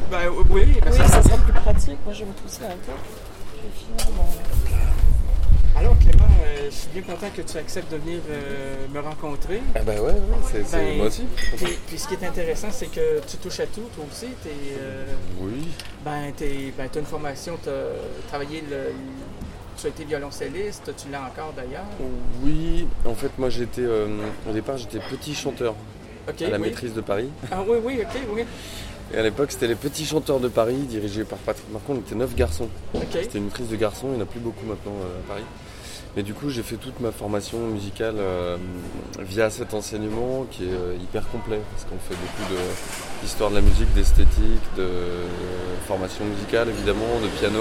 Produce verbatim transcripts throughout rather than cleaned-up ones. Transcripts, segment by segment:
Ben oui, ben, oui, ça, ça sera plus pratique. Moi, je vais me pousser un peu. Je vais finir mon... Alors Clément, euh, je suis bien content que tu acceptes de venir euh, me rencontrer. Ah ben ouais, ouais c'est, c'est Ben, moi aussi. Puis, puis ce qui est intéressant, c'est que tu touches à tout, toi aussi. T'es, euh, Oui. ben, t'es, ben, tu as une formation, tu as travaillé, le, le- tu as été violoncelliste, tu l'as encore d'ailleurs. Oui, en fait moi j'étais, euh, au départ j'étais petit chanteur Ok, à la oui. maîtrise de Paris. Ah oui, oui, ok, oui. Et à l'époque c'était les petits chanteurs de Paris dirigés par Patrick Marcon, on était neuf garçons. Ok. C'était une maîtrise de garçons, il n'y en a plus beaucoup maintenant euh, à Paris. Mais du coup j'ai fait toute ma formation musicale euh, via cet enseignement qui est euh, hyper complet parce qu'on fait beaucoup de, d'histoire de la musique, d'esthétique, de euh, formation musicale évidemment, de piano.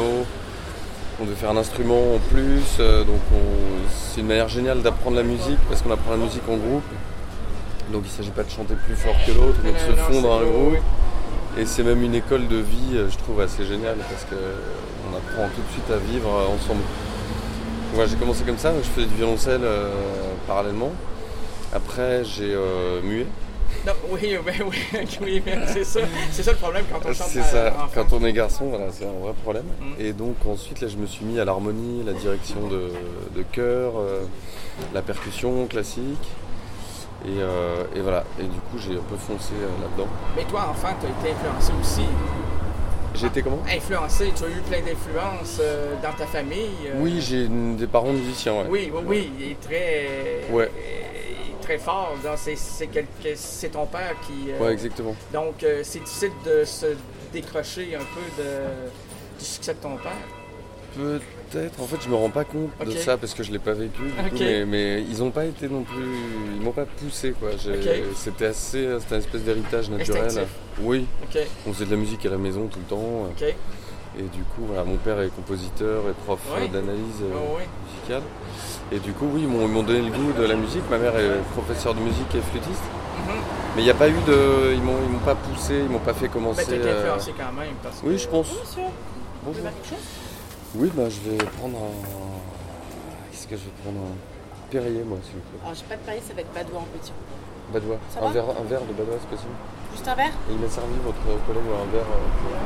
On devait faire un instrument en plus, euh, donc on, c'est une manière géniale d'apprendre la musique parce qu'on apprend la musique en groupe. Donc il ne s'agit pas de chanter plus fort que l'autre, mais de se Non, fondre c'est dans un beau, groupe. oui. Et c'est même une école de vie, euh, je trouve, assez géniale parce qu'on apprend tout de suite à vivre euh, ensemble. Donc, ouais, j'ai commencé comme ça, je faisais du violoncelle euh, parallèlement. Après j'ai euh, mué. Non, oui, ben, oui, oui, mais c'est ça. C'est ça le problème quand on chante C'est à- ça, enfant. quand on est garçon, voilà, c'est un vrai problème. Mm. Et donc ensuite, là, je me suis mis à l'harmonie, la direction de, de chœur, euh, la percussion classique. Et, euh, et voilà, et du coup, j'ai un peu foncé euh, là-dedans. Mais toi, enfant, tu as été influencé aussi. J'ai été comment Influencé, tu as eu plein d'influences euh, dans ta famille. euh, Oui, j'ai une- des parents musiciens, ouais. Oui, oui, oui, il est très, Ouais. il est très fort. Donc, c'est, c'est, quelque- c'est ton père qui. euh, Ouais, exactement. donc, euh, c'est difficile de se décrocher un peu de, du succès de ton père. Peut-être, en fait, je me rends pas compte de Ok. ça parce que je l'ai pas vécu, du Ok. coup, mais, mais ils ont pas été non plus, ils m'ont pas poussé, quoi. J'ai- Ok. C'était assez, c'était une espèce d'héritage naturel. Instinctif. Oui, OK, on faisait de la musique à la maison tout le temps. OK. Et du coup, voilà, mon père est compositeur et prof Oui. euh, d'analyse euh, Oh, oui. musicale. Et du coup, oui, ils m'ont, ils m'ont donné le goût de la musique. Ma mère est professeure de musique et flûtiste. Mhm. Mais il n'y a pas eu de... Ils m'ont, ils m'ont pas poussé, ils m'ont pas fait Ben, commencer... t'as été euh, influencé quand même. Parce que... Oui, je pense. Monsieur, vous Bonjour. voulez quelque chose? Oui, bah, je vais prendre un... Qu'est-ce que je vais prendre un Perrier, moi, s'il vous plaît. Alors, j'ai pas de parier, ça va être Badois en petit. Badois. Ça un, va verre, un verre de Badois, c'est possible. Juste un verre? Et il m'a servi, votre collègue, un verre... euh,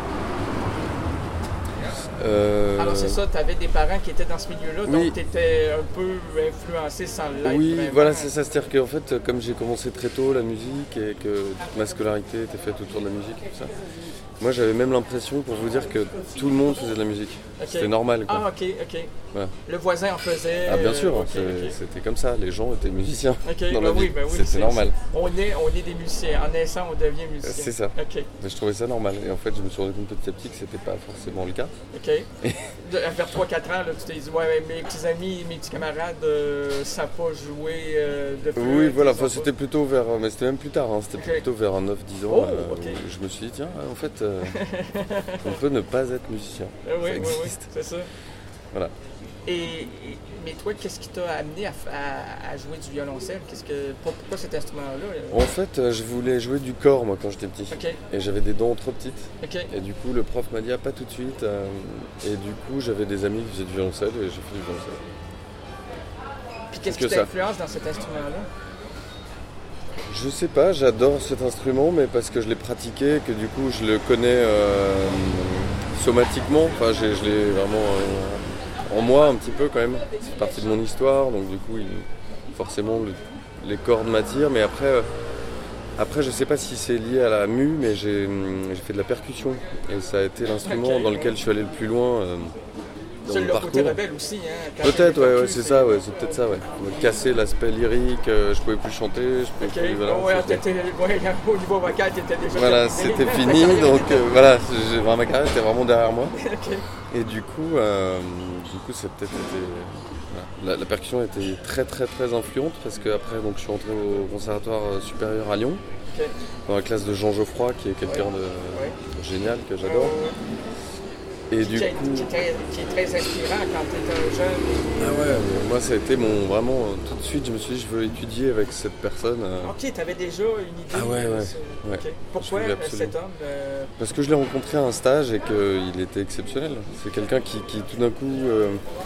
Euh... Alors c'est ça, tu avais des parents qui étaient dans ce milieu-là, Oui. donc tu étais un peu influencé sans l'être. Oui, vraiment. voilà, c'est ça. C'est-à-dire qu'en fait, comme j'ai commencé très tôt la musique et que toute ma scolarité était faite autour de la musique et tout ça, moi j'avais même l'impression, pour vous dire, que tout le monde faisait de la musique. Ok. C'était normal, quoi. Ah, ok, ok. Voilà. Le voisin en faisait. Ah, bien sûr, euh, ok, c'est- ok. c'était comme ça. Les gens étaient musiciens Ok, dans ben la oui, vie. ben oui, C'était c'est- normal. On est, on est des musiciens. En naissant, on devient musicien. C'est ça. Ok, Mais je trouvais ça normal. Et en fait, je me suis rendu compte petit à petit que c'était pas forcément le cas. ok. De- vers trois quatre ans, là, tu t'es dit, ouais, mes petits amis, mes petits camarades euh, savent pas jouer euh, de flûte. Oui, voilà, ils enfin, savent c'était plutôt vers. Mais c'était même plus tard, hein, c'était Ok. plutôt vers neuf dix ans. Oh, euh, ok. où je me suis dit, tiens, en fait, euh, on peut ne pas être musicien. pas. Euh, oui, Ça oui, oui, existe. c'est ça. Voilà. Et, et- mais toi, qu'est-ce qui t'a amené à, à- à jouer du violoncelle? Qu'est-ce que, pour- pourquoi cet instrument-là? euh? En fait, euh, je voulais jouer du corps, moi, quand j'étais petit. Ok, Et j'avais des dents trop petites. ok. Et du coup, le prof m'a dit, ah, pas tout de suite. euh, et du coup, j'avais des amis qui faisaient du violoncelle et j'ai fait du violoncelle. Puis qu'est-ce que qui ça. t'influence dans cet instrument-là? Je sais pas, j'adore cet instrument, mais parce que je l'ai pratiqué, que du coup, je le connais euh, somatiquement. Enfin, j'ai- je l'ai vraiment euh, en moi un petit peu quand même. C'est partie de mon histoire, donc du coup, il- forcément, le- les cordes m'attirent. Mais après, euh, après, je sais pas si c'est lié à la mue, mais j'ai hum, j'ai fait de la percussion. Et ça a été l'instrument Ok. dans lequel je suis allé le plus loin euh, dans C'est mon le côté parcours. rebelle aussi, hein? quand Peut-être, t'es ouais, ouais, percu, c'est ça, ouais, c'est peut-être ça, ouais. Me casser l'aspect lyrique, euh, je pouvais plus chanter, je pouvais Ok, plus, voilà, ouais, c'était- t'étais- ouais, au niveau vocal, t'étais déjà Voilà, terminé. c'était fini, donc euh, voilà, j'ai- vraiment, ma carrière était vraiment derrière moi. Ok. Et du coup, euh, du coup, c'est peut-être été, voilà. la, la percussion a été très très très influente parce que après, donc, je suis entré au conservatoire euh, supérieur à Lyon, Ok. dans la classe de Jean Geoffroy, qui est quelqu'un de Ouais. génial que j'adore. Et du qui, est- coup, qui est très, qui est très inspirant quand tu es un jeune. ah ouais, mais moi ça a été mon vraiment euh, tout de suite, je me suis dit je veux étudier avec cette personne. euh, Ok, tu avais déjà une idée. Ah ouais, euh, ouais, sur- ouais. ok. Pourquoi Je voulais euh, absolument. cet homme euh, Parce que je l'ai rencontré à un stage et qu'il était exceptionnel. C'est quelqu'un qui, qui, tout d'un coup, euh,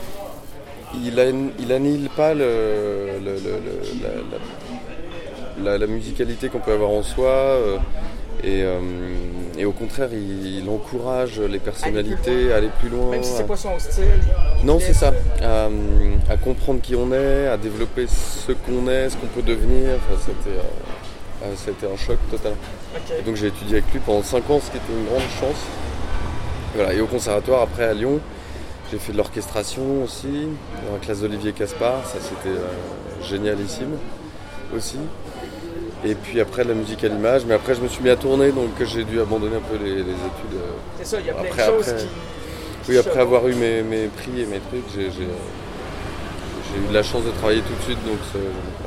il, an- il annihile pas le, le- le- le- la, la- la- la musicalité qu'on peut avoir en soi. euh, Et, euh, et au contraire, il, il encourage les personnalités à aller plus loin. Même si c'est à... pas son style. Non, c'est ça. À, à comprendre qui on est, à développer ce qu'on est, ce qu'on peut devenir. Enfin, c'était, euh, c'était un choc total. Okay. Et donc j'ai étudié avec lui pendant cinq ans, ce qui était une grande chance. Voilà. Et au conservatoire, après à Lyon, j'ai fait de l'orchestration aussi, dans la classe d'Olivier Caspar. Ça, c'était euh, génialissime aussi. Et puis après de la musique à l'image, mais après je me suis mis à tourner, donc j'ai dû abandonner un peu les, les études. C'est ça, il y a plein après, de choses après, qui... Oui, après avoir eu mes, mes prix et mes trucs, j'ai, j'ai, j'ai eu de la chance de travailler tout de suite, donc ça,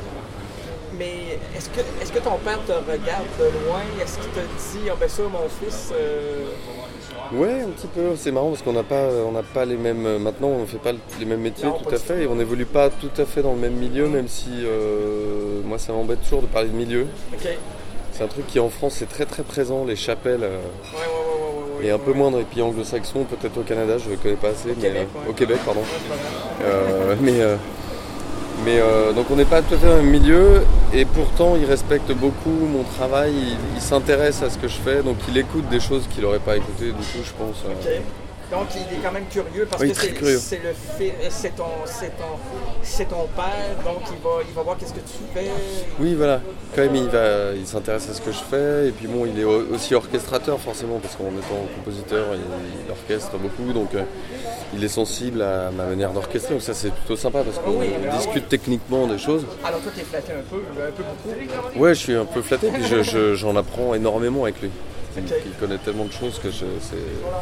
mais est-ce que, est-ce que ton père te regarde de loin? Est-ce qu'il te dit, oh ben ça, mon fils... Euh... Ouais, un petit peu. C'est marrant parce qu'on n'a pas, on n'a pas les mêmes... Maintenant, on ne fait pas les mêmes métiers non, tout à fait, et on n'évolue pas tout à fait dans le même milieu, même si euh, moi, ça m'embête toujours de parler de milieu. Okay. C'est un truc qui, en France, est très très présent, les chapelles. Euh, ouais, ouais, ouais, ouais, et un ouais, peu ouais. moins dans les pays anglo-saxons, peut-être au Canada, je ne connais pas assez, au mais Québec, euh, ouais. au Québec, pardon. Ouais, euh, mais euh, mais euh, donc on n'est pas tout à fait dans le même milieu, et pourtant il respecte beaucoup mon travail, il, il s'intéresse à ce que je fais, donc il écoute des choses qu'il n'aurait pas écoutées, du coup je pense. Euh... Okay. Donc il est quand même curieux parce oui, que c'est, curieux. c'est le fait, c'est ton, c'est ton, c'est ton père, donc il va, il va voir qu'est-ce que tu fais. Oui, voilà. Quand même, il va, il s'intéresse à ce que je fais, et puis bon, il est aussi orchestrateur forcément parce qu'en étant compositeur, il, il orchestre beaucoup, donc euh, il est sensible à ma manière d'orchestrer. Donc ça, c'est plutôt sympa parce qu'on oui, discute oui. techniquement des choses. Alors toi, t'es flatté un peu, un peu beaucoup. Ouais, je suis un peu flatté, puis je, je, j'en apprends énormément avec lui. Il, Okay. il connaît tellement de choses que je, c'est...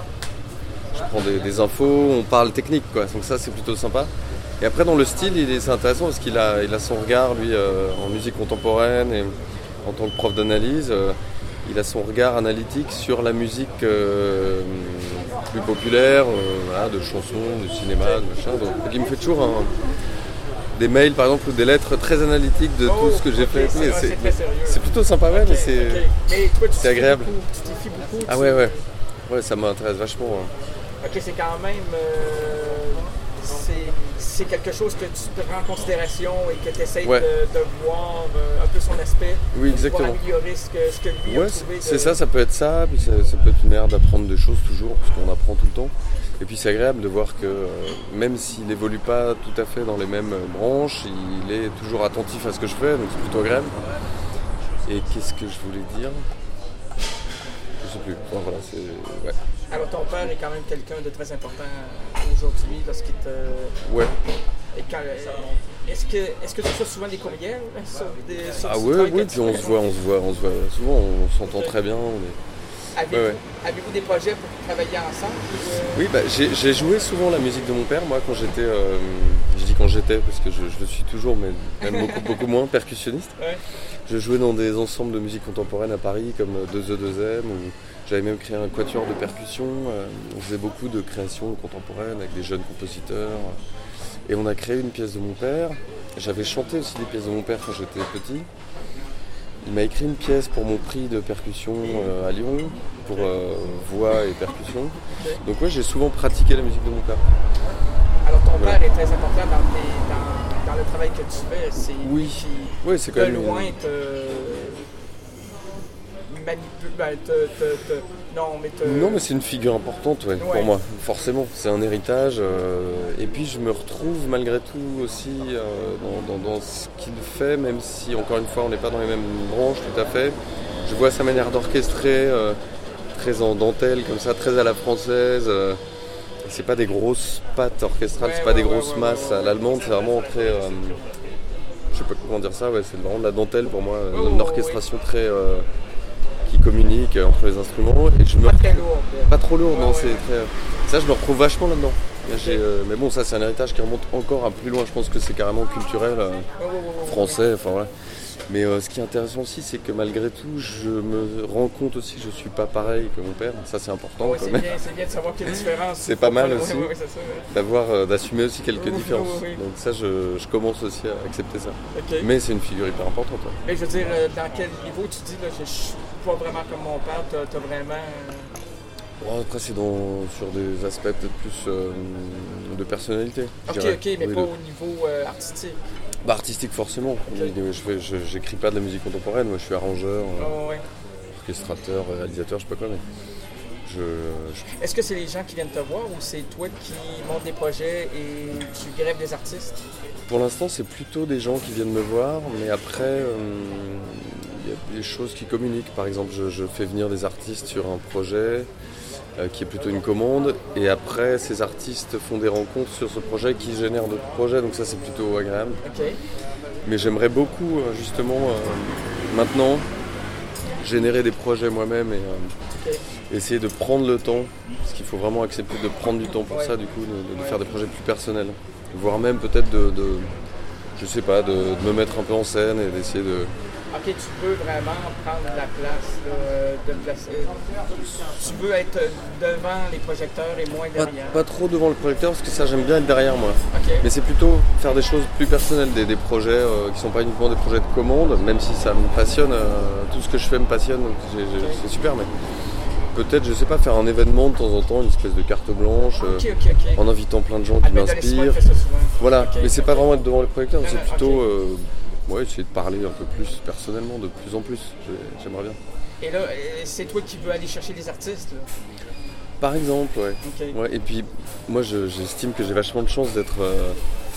Je prends des, des infos, on parle technique, quoi. Donc ça, c'est plutôt sympa. Et après, dans le style, il est, c'est intéressant parce qu'il a, il a son regard, lui, euh, en musique contemporaine et en tant que prof d'analyse, euh, il a son regard analytique sur la musique euh, plus populaire, euh, voilà, de chansons, de cinéma, de machin. Donc, donc il me fait toujours un, des mails, par exemple, ou des lettres très analytiques de oh, tout ce que j'ai okay, fait. C'est, c'est, c'est, très sérieux. c'est plutôt sympa, ouais, okay, mais c'est, okay. Mais toi, tu c'est agréable. Beaucoup, tu t'y fies beaucoup. Ah tu... ouais, ouais. Ouais, ça m'intéresse vachement. Ouais. Ok, c'est quand même... Euh, c'est, c'est quelque chose que tu prends en considération et que tu essaies ouais. de, de voir euh, un peu son aspect. Oui, exactement. Pour améliorer ce que, ce que lui ouais, a trouvé. C'est de... ça, ça peut être ça, puis ça, ça peut être une manière d'apprendre des choses toujours, parce qu'on apprend tout le temps. Et puis c'est agréable de voir que euh, même s'il n'évolue pas tout à fait dans les mêmes branches, il est toujours attentif à ce que je fais, donc c'est plutôt agréable. Et qu'est-ce que je voulais dire ? Je sais plus. Enfin, voilà, c'est... Ouais. Alors ton père est quand même quelqu'un de très important aujourd'hui lorsqu'il te... Ouais. Et quand, est-ce que est-ce que tu reçois souvent des courriels sur des sur Ah ouais, oui, puis on se voit, on se voit, on se voit souvent, on s'entend okay. très bien. On est... Avez-vous, ouais, ouais. avez-vous des projets pour travailler ensemble ou... Oui, bah, j'ai, j'ai joué souvent la musique de mon père, moi, quand j'étais, euh, je dis quand j'étais, parce que je, je le suis toujours, mais même beaucoup, beaucoup moins, percussionniste. Ouais. Je jouais dans des ensembles de musique contemporaine à Paris, comme deux E deux M, où j'avais même créé un quatuor de percussion. Euh, on faisait beaucoup de créations contemporaines avec des jeunes compositeurs. Et on a créé une pièce de mon père. J'avais chanté aussi des pièces de mon père quand j'étais petit. Il m'a écrit une pièce pour mon prix de percussion euh, à Lyon, pour euh, voix et percussion. Donc ouais, j'ai souvent pratiqué la musique de mon père. Alors ton voilà. père est très important dans, tes, dans, dans le travail que tu fais. C'est oui. Qui, oui, c'est quand de même loin te manipule, ben, te, te, te, non, mais te... non, mais c'est une figure importante, ouais, ouais. pour moi. Forcément, c'est un héritage. Euh, et puis je me retrouve malgré tout aussi euh, dans, dans, dans ce qu'il fait, même si encore une fois on n'est pas dans les mêmes branches tout à fait. Je vois sa manière d'orchestrer, euh, très en dentelle comme ça, très à la française. Euh, c'est pas des grosses pattes orchestrales, ouais, c'est pas ouais, des grosses ouais, masses ouais, ouais. à l'allemande, c'est vraiment très... Euh, je sais pas comment dire ça, ouais, c'est vraiment de la dentelle pour moi, oh, une orchestration ouais. très... Euh, qui communique entre les instruments. Et je me pas retrouve... très lourd. Pas trop lourd, ouais, non, ouais. c'est très... Ça, je me retrouve vachement là-dedans. J'ai, euh, mais bon, ça, c'est un héritage qui remonte encore à plus loin. Je pense que c'est carrément culturel, euh, français, enfin voilà. Mais euh, ce qui est intéressant aussi, c'est que malgré tout, je me rends compte aussi que je suis pas pareil que mon père. Ça, c'est important. Ouais, quand c'est, même. bien, c'est bien de savoir qu'il y a une différence. C'est pas mal aussi, ouais, ouais, c'est ça, ouais. d'avoir, euh, d'assumer aussi quelques oui, différences. Oui, oui. Donc ça, je, je commence aussi à accepter ça. Okay. Mais c'est une figure hyper importante. Ouais. Mais je veux dire, euh, dans quel niveau tu dis, là, je suis pas vraiment comme mon père, t'as, t'as vraiment... Euh... Bon, après, c'est dans, sur des aspects peut-être plus euh, de personnalité. Ok, ok, mais oui, pas de... au niveau euh, artistique. Bah, artistique, forcément. Okay. Je fais, je, j'écris pas de la musique contemporaine, moi je suis arrangeur, oh, ouais. orchestrateur, réalisateur, je sais pas quoi, mais je, je... Est-ce que c'est les gens qui viennent te voir ou c'est toi qui montes des projets et tu grèves des artistes? Pour l'instant, c'est plutôt des gens qui viennent me voir, mais après, euh, il y a des choses qui communiquent. Par exemple, je, je fais venir des artistes sur un projet euh, qui est plutôt une commande, et après, ces artistes font des rencontres sur ce projet qui génèrent d'autres projets, donc ça, c'est plutôt agréable. Okay. Mais j'aimerais beaucoup, justement, euh, maintenant, générer des projets moi-même et euh, okay. essayer de prendre le temps, parce qu'il faut vraiment accepter de prendre du temps pour ouais. ça, du coup, de, de ouais. faire des projets plus personnels. Voire même peut-être de, de je sais pas, de, de me mettre un peu en scène et d'essayer de... Ok, tu veux vraiment prendre la place de, de placer... Tu veux être devant les projecteurs et moins derrière? Pas, pas trop devant le projecteur, parce que ça, j'aime bien être derrière moi. Okay. Mais c'est plutôt faire des choses plus personnelles, des, des projets euh, qui sont pas uniquement des projets de commande, même si ça me passionne, euh, tout ce que je fais me passionne, donc j'ai, j'ai, okay. c'est super, mais... Peut-être, je sais pas, faire un événement de temps en temps, une espèce de carte blanche, okay, okay, okay. en invitant plein de gens qui m'inspirent. Voilà, okay, mais c'est okay. pas vraiment être devant les projecteurs, non, c'est non, plutôt okay. euh, ouais, essayer de parler un peu plus personnellement, de plus en plus. J'aimerais bien. Et là, c'est toi qui veux aller chercher des artistes là? Par exemple, ouais. Okay. ouais. Et puis, moi, je, j'estime que j'ai vachement de chance d'être, euh,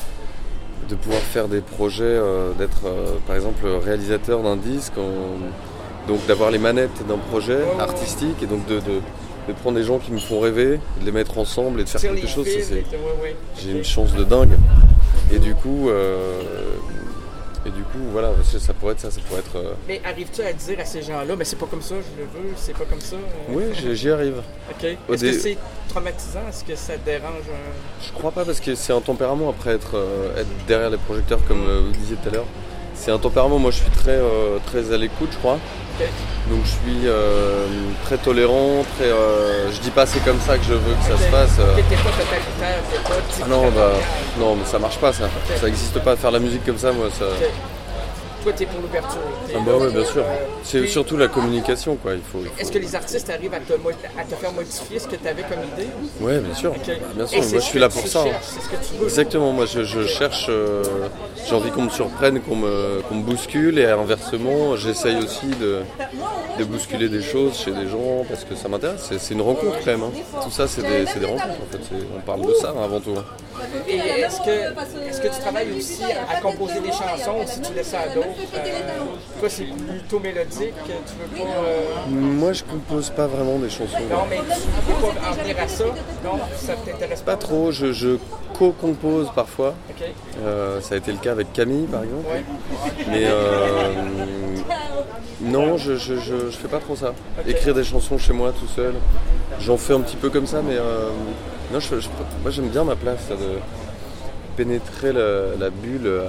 de pouvoir faire des projets, euh, d'être, euh, par exemple, réalisateur d'un disque. En, Donc d'avoir les manettes d'un projet oh, artistique oh. et donc de, de, de prendre des gens qui me font rêver, de les mettre ensemble et de faire quelque chose, ça, c'est... Ouais, ouais. J'ai okay. une chance de dingue. Et du coup, euh... et du coup, voilà, ça pourrait être ça, ça pourrait être. Euh... Mais arrives-tu à dire à ces gens-là, mais c'est pas comme ça, je le veux, c'est pas comme ça. Euh... Oui, j'y arrive. Ok. Est-ce des... que c'est traumatisant? Est-ce que ça te dérange? Un... Je crois pas, parce que c'est un tempérament après être, euh, être derrière les projecteurs, comme euh, vous disiez tout à l'heure. C'est un tempérament, moi je suis très, euh, très à l'écoute, je crois. Okay. Donc je suis euh, très tolérant, très, euh, je dis pas c'est comme ça que je veux que okay. ça se passe. Euh... Okay, t'es pas totalitaire, t'es pas... Ah non, bah, non, mais ça marche pas ça. Okay. Ça n'existe pas, faire la musique comme ça, moi ça... Okay. Toi, t'es pour l'ouverture. Ah bah ouais, bien sûr. C'est surtout la communication, quoi. Il faut, il faut... Est-ce que les artistes arrivent à te, à te faire modifier ce que tu avais comme idée? Oui, bien sûr. Okay. Bien sûr. Moi, je suis là pour ça. Cherches, c'est ce que tu veux. Exactement. Moi, je, je cherche. Euh, j'ai envie qu'on me surprenne, qu'on me, qu'on me bouscule, et inversement, j'essaye aussi de, de bousculer des choses chez des gens parce que ça m'intéresse. C'est, c'est une rencontre quand même. Hein. Tout ça, c'est des, c'est des rencontres. En fait, c'est, on parle de ça hein, avant tout. Et est-ce que, est-ce que tu travailles aussi à composer des chansons ou si tu laisses ça à d'autres? Euh, toi, c'est plutôt mélodique, tu veux pas... Euh... Moi, je compose pas vraiment des chansons. Non, mais tu veux pas en venir à ça? Non, ça t'intéresse pas? Pas trop, je, je co-compose parfois. Okay. Euh, ça a été le cas avec Camille, par exemple. Ouais. Mais euh, non, je, je, je, je fais pas trop ça. Okay. Écrire des chansons chez moi tout seul, j'en fais un petit peu comme ça, mais euh, non, je, je, moi j'aime bien ma place, ça, de pénétrer la, la bulle... Euh,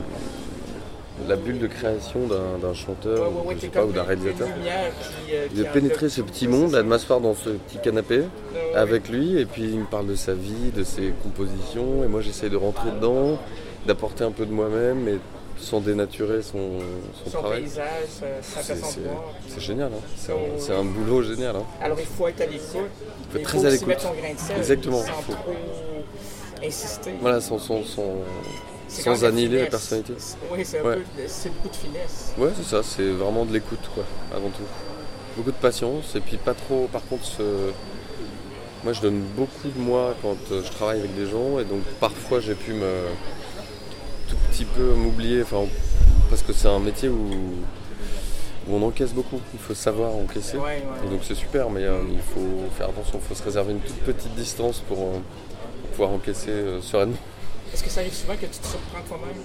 la bulle de création d'un, d'un chanteur ouais, ouais, ouais, je sais pas, ou d'un réalisateur. Qui, euh, qui de pénétrer ce petit monde, là, de m'asseoir dans ce petit canapé ouais, avec lui, et puis il me parle de sa vie, de ses compositions, et moi j'essaye de rentrer dedans, d'apporter un peu de moi-même, mais sans dénaturer son, son, son travail. Paysage, sa façon de voir. C'est génial, hein. c'est, un, c'est un boulot génial. Hein. Alors il faut être à l'écoute, il faut, il faut très à l'écoute. Mettre son grain de sel, exactement. Sans faut... trop insister. Voilà, sans... sans, sans... sans annihiler la personnalité. Oui, c'est, un ouais. peu, c'est beaucoup de finesse. Ouais, c'est ça, c'est vraiment de l'écoute, quoi, avant tout. Beaucoup de patience, et puis pas trop, par contre, ce... moi je donne beaucoup de moi quand je travaille avec des gens, et donc parfois j'ai pu me tout petit peu m'oublier, enfin, parce que c'est un métier où, où on encaisse beaucoup, il faut savoir encaisser, ouais, ouais, et donc c'est super, mais euh, il faut faire attention, il faut se réserver une toute petite distance pour, euh, pour pouvoir encaisser euh, sereinement. Est-ce que ça arrive souvent que tu te surprends toi-même?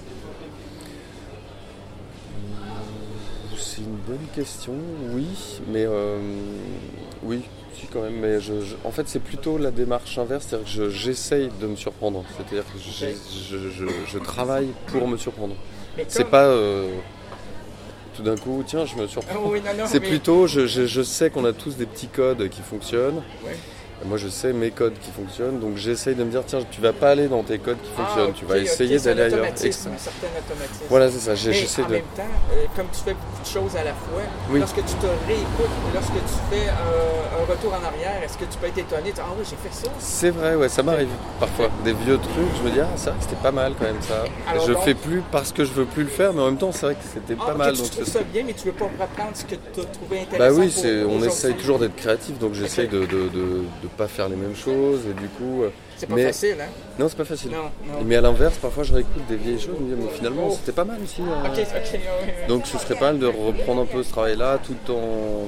C'est une bonne question, oui, mais euh, oui, si quand même, mais je, je, en fait c'est plutôt la démarche inverse, c'est-à-dire que je, j'essaye de me surprendre, c'est-à-dire que je, je, je, je travaille pour me surprendre. Mais c'est comme... pas euh, tout d'un coup, tiens, je me surprends. Oh, oui, non, non, c'est mais... plutôt, je, je, je sais qu'on a tous des petits codes qui fonctionnent. Ouais. Moi, je sais mes codes qui fonctionnent, donc j'essaye de me dire, tiens, tu vas pas aller dans tes codes qui fonctionnent, ah, tu vas okay, essayer okay, d'aller ailleurs. Un certain automatisme. Voilà, c'est ça. J'ai, Mais j'essaie en de... même temps, euh, comme tu fais beaucoup de choses à la fois, oui. lorsque tu te réécoutes, lorsque tu fais un, un retour en arrière, est-ce que tu peux être étonné, ah oui, j'ai fait ça? C'est vrai, ouais, ça m'arrive parfois. Des vieux trucs, je me dis, ah, ça, c'était pas mal quand même ça. Alors je donc, fais plus parce que je veux plus le faire, mais en même temps, c'est vrai que c'était ah, pas okay, mal. Tu donc trouves ça bien, mais tu veux pas reprendre ce que tu as trouvé intéressant. Bah oui, pour, c'est, pour on essaye toujours d'être créatif, donc j'essaye okay. de, de, de, de pas faire les mêmes choses, et du coup... C'est pas mais... facile, hein? Non, c'est pas facile. Non, non. Mais à l'inverse, parfois je réécoute des vieilles choses, mais finalement, oh. c'était pas mal aussi. Hein. Okay, okay, ouais, ouais. Donc ce serait pas mal de reprendre un peu ce travail-là, tout en...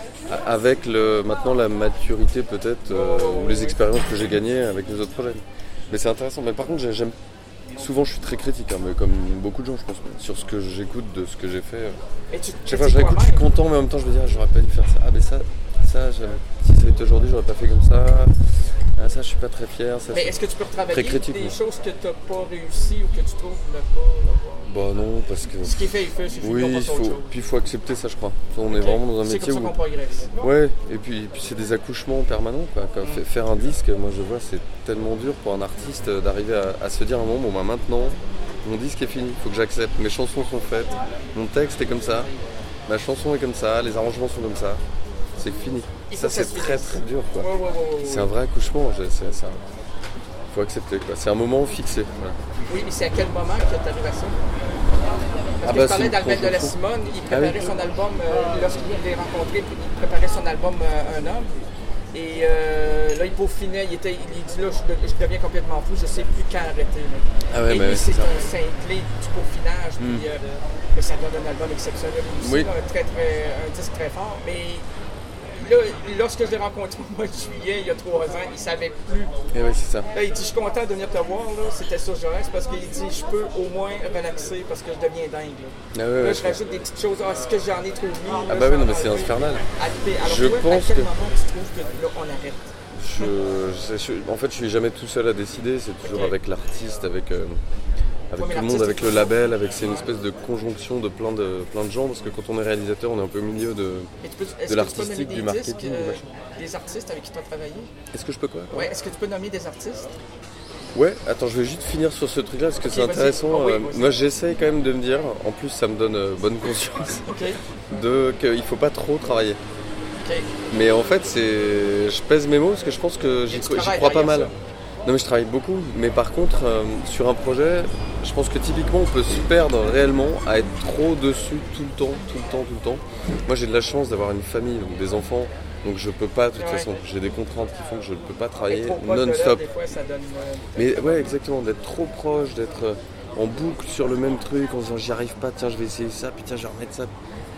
avec le, maintenant la maturité peut-être, euh, oh, ou les expériences que j'ai gagnées avec mes autres projets. Mais c'est intéressant. Mais par contre, j'aime... Souvent, je suis très critique, hein, mais comme beaucoup de gens, je pense, sur ce que j'écoute de ce que j'ai fait. Et tu, Chaque fois que je réécoute, je suis content, mais en même temps, je me dis, ah, j'aurais pas dû faire ça. Ah, mais ça, ça si ça avait été aujourd'hui, j'aurais pas fait comme ça. Ah, ça, je suis pas très fier. Ça, mais est-ce que tu peux retravailler critique, des mais... choses que tu n'as pas réussi ou que tu trouves ne pas avoir? Bah non, parce que... Ce qui est fait, il fait, suffit oui, de il pas faut... chose. Puis il faut accepter ça, je crois. On est okay. vraiment dans un c'est métier comme ça où... qu'on progresse. Ouais, et puis, et puis c'est des accouchements permanents, quoi. Mm. Faire un disque, moi je vois, c'est tellement dur pour un artiste d'arriver à, à se dire à un moment, bon bah maintenant, mon disque est fini, il faut que j'accepte. Mes chansons sont faites, mon texte est comme ça, ma chanson est comme ça, les arrangements sont comme ça. C'est fini. Ça, c'est très très dur, quoi. Ouais, ouais, ouais, ouais, c'est un vrai accouchement, c'est, c'est ça. Faut accepter, quoi. C'est un moment fixé. Voilà. Oui, mais c'est à quel moment que tu arrives à ça? Parce ah que bah je parlais d'Albert de la Simone, il préparait ah oui. son album, euh, lorsqu'il l'avait rencontré, il préparait son album euh, Un homme. Et euh, là, il peaufinait, il, était, il dit là, je, je deviens complètement fou, je sais plus quand arrêter. Ah ouais, et mais lui, c'est, c'est un cinglé du peaufinage, mm. puis euh, mais ça donne un album exceptionnel aussi, oui. là, un, très, très, un disque très fort. Mais là, lorsque je l'ai rencontré au mois de juillet, il y a trois ans, il ne savait plus. Et oui, c'est ça. Là, il dit, je suis content de venir te voir, là. C'était sur Jaurès, parce qu'il dit, je peux au moins relaxer parce que je deviens dingue. Là, ah ouais, là ouais, je ouais. rajoute des petites choses. Ah, est-ce que j'en ai trop mis? Ah bah oui, non, mais c'est infernal. Alors, je toi, pense à quel que... moment tu trouves que là, on arrête? Je, je, en fait, je suis jamais tout seul à décider, c'est toujours okay. avec l'artiste, avec, euh, avec ouais, tout le monde, avec le label, avec c'est une espèce de conjonction de plein de, plein de gens, parce que quand on est réalisateur, on est un peu au milieu de, peux, de l'artistique, du marketing. Disques, euh, des artistes avec qui tu as travaillé? Est-ce que je peux quoi, quoi ouais, est-ce que tu peux nommer des artistes? Ouais, attends, je vais juste finir sur ce truc-là parce que okay, c'est intéressant. Oh, oui, euh, moi, j'essaye quand même de me dire, en plus, ça me donne euh, bonne conscience, okay. de qu'il ne faut pas trop travailler. Okay. Mais en fait, c'est, je pèse mes mots parce que je pense que j'y, j'y crois pas mal. Ça. Non, mais je travaille beaucoup. Mais par contre, euh, sur un projet, je pense que typiquement, on peut se perdre réellement à être trop dessus tout le temps, tout le temps, tout le temps. Moi, j'ai de la chance d'avoir une famille, donc des enfants. Donc je peux pas, de toute ouais. façon, j'ai des contraintes qui font que je ne peux pas travailler non-stop. Des fois, ça donne, euh, mais ouais, exactement, d'être trop proche, d'être euh, en boucle sur le même truc, en se disant j'y arrive pas, tiens je vais essayer ça, puis tiens je vais remettre ça.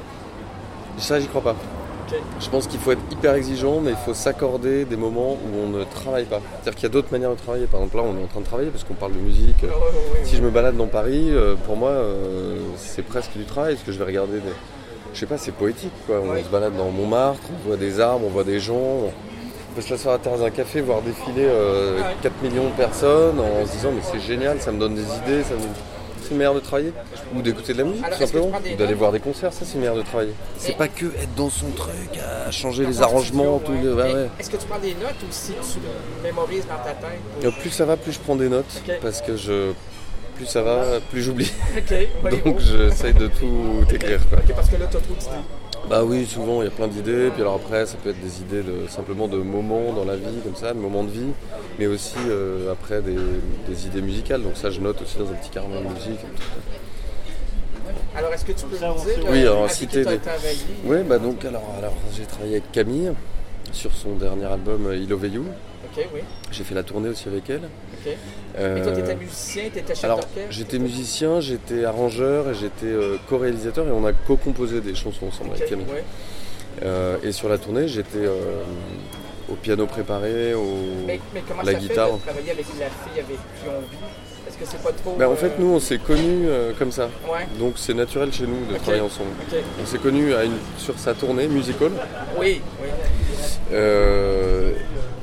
Ça, j'y crois pas. Okay. Je pense qu'il faut être hyper exigeant, mais il faut s'accorder des moments où on ne travaille pas. C'est-à-dire qu'il y a d'autres manières de travailler. Par exemple, là, on est en train de travailler parce qu'on parle de musique. Oh, oui, oui, si oui. je me balade dans Paris, euh, pour moi, euh, c'est presque du travail, parce que je vais regarder des... Je sais pas, c'est poétique, quoi. On oui. se balade dans Montmartre, on voit des arbres, on voit des gens. On peut se asseoir à la terrasse d'un café, voir défiler euh, ah, oui. quatre millions de personnes en se disant mais c'est génial, ça me donne des idées, ça me... c'est une manière de travailler. Ou d'écouter de la musique, alors, tout simplement. Ou d'aller voir des concerts, ça c'est une manière de travailler. Mais c'est pas que être dans son truc, à changer les arrangements, tout. Ouais. Ouais, ouais. Est-ce que tu prends des notes ou si tu mémorises dans ta tête? Pour... Plus ça va, plus je prends des notes, okay. parce que je... plus ça va, plus j'oublie. Okay, oui, donc oui. j'essaye de tout okay. écrire. Quoi. Okay, parce que là, tu as trop d'idées. Bah oui, souvent il y a plein d'idées, puis alors après ça peut être des idées de, simplement de moments dans la vie, comme ça, de moments de vie, mais aussi euh, après des, des idées musicales, donc ça je note aussi dans un petit carnet de musique. Alors est-ce que tu peux me dire oui, euh, alors citer des... Oui, bah donc alors, alors j'ai travaillé avec Camille sur son dernier album I Love You. Ok, oui. J'ai fait la tournée aussi avec elle. Ok. Euh, et toi, tu étais musicien, tu étais chef alors, d'orchestre? J'étais musicien, j'étais arrangeur et j'étais euh, co-réalisateur et on a co-composé des chansons ensemble okay, avec Camille. Ouais. Euh, et sur la tournée, j'étais euh, au piano préparé, au mais, mais comment la ça guitare. Fait de travailler avec la fille avec qui on vit? Est-ce que c'est pas trop... Ben, en fait, nous, on s'est connus euh, comme ça. Ouais. Donc, c'est naturel chez nous de okay. travailler ensemble. Okay. On s'est connus à une... sur sa tournée musicale. Oui, oui. Euh...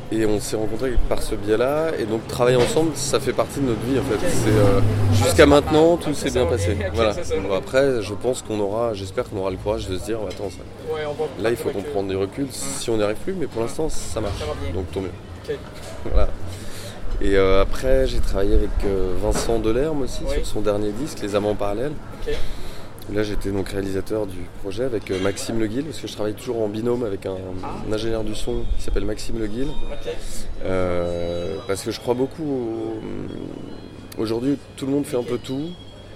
Et on s'est rencontrés par ce biais-là, et donc travailler ensemble, ça fait partie de notre vie en fait. Okay. C'est, euh, jusqu'à maintenant, tout s'est bien passé. Okay, voilà. Bon, après, je pense qu'on aura, j'espère qu'on aura le courage de se dire, attends, ça, ouais, là il faut qu'on prenne du recul, si on n'y arrive plus, mais pour l'instant ça marche, donc tant mieux. Okay. Voilà. Et euh, après, j'ai travaillé avec euh, Vincent Delerme aussi, oui. sur son dernier disque, Les Amants Parallèles. Okay. Là, j'étais donc réalisateur du projet avec euh, Maxime Le Guil, parce que je travaille toujours en binôme avec un, un ingénieur du son qui s'appelle Maxime Le Guil. Okay. Euh, parce que je crois beaucoup au... Aujourd'hui, tout le monde fait un peu tout.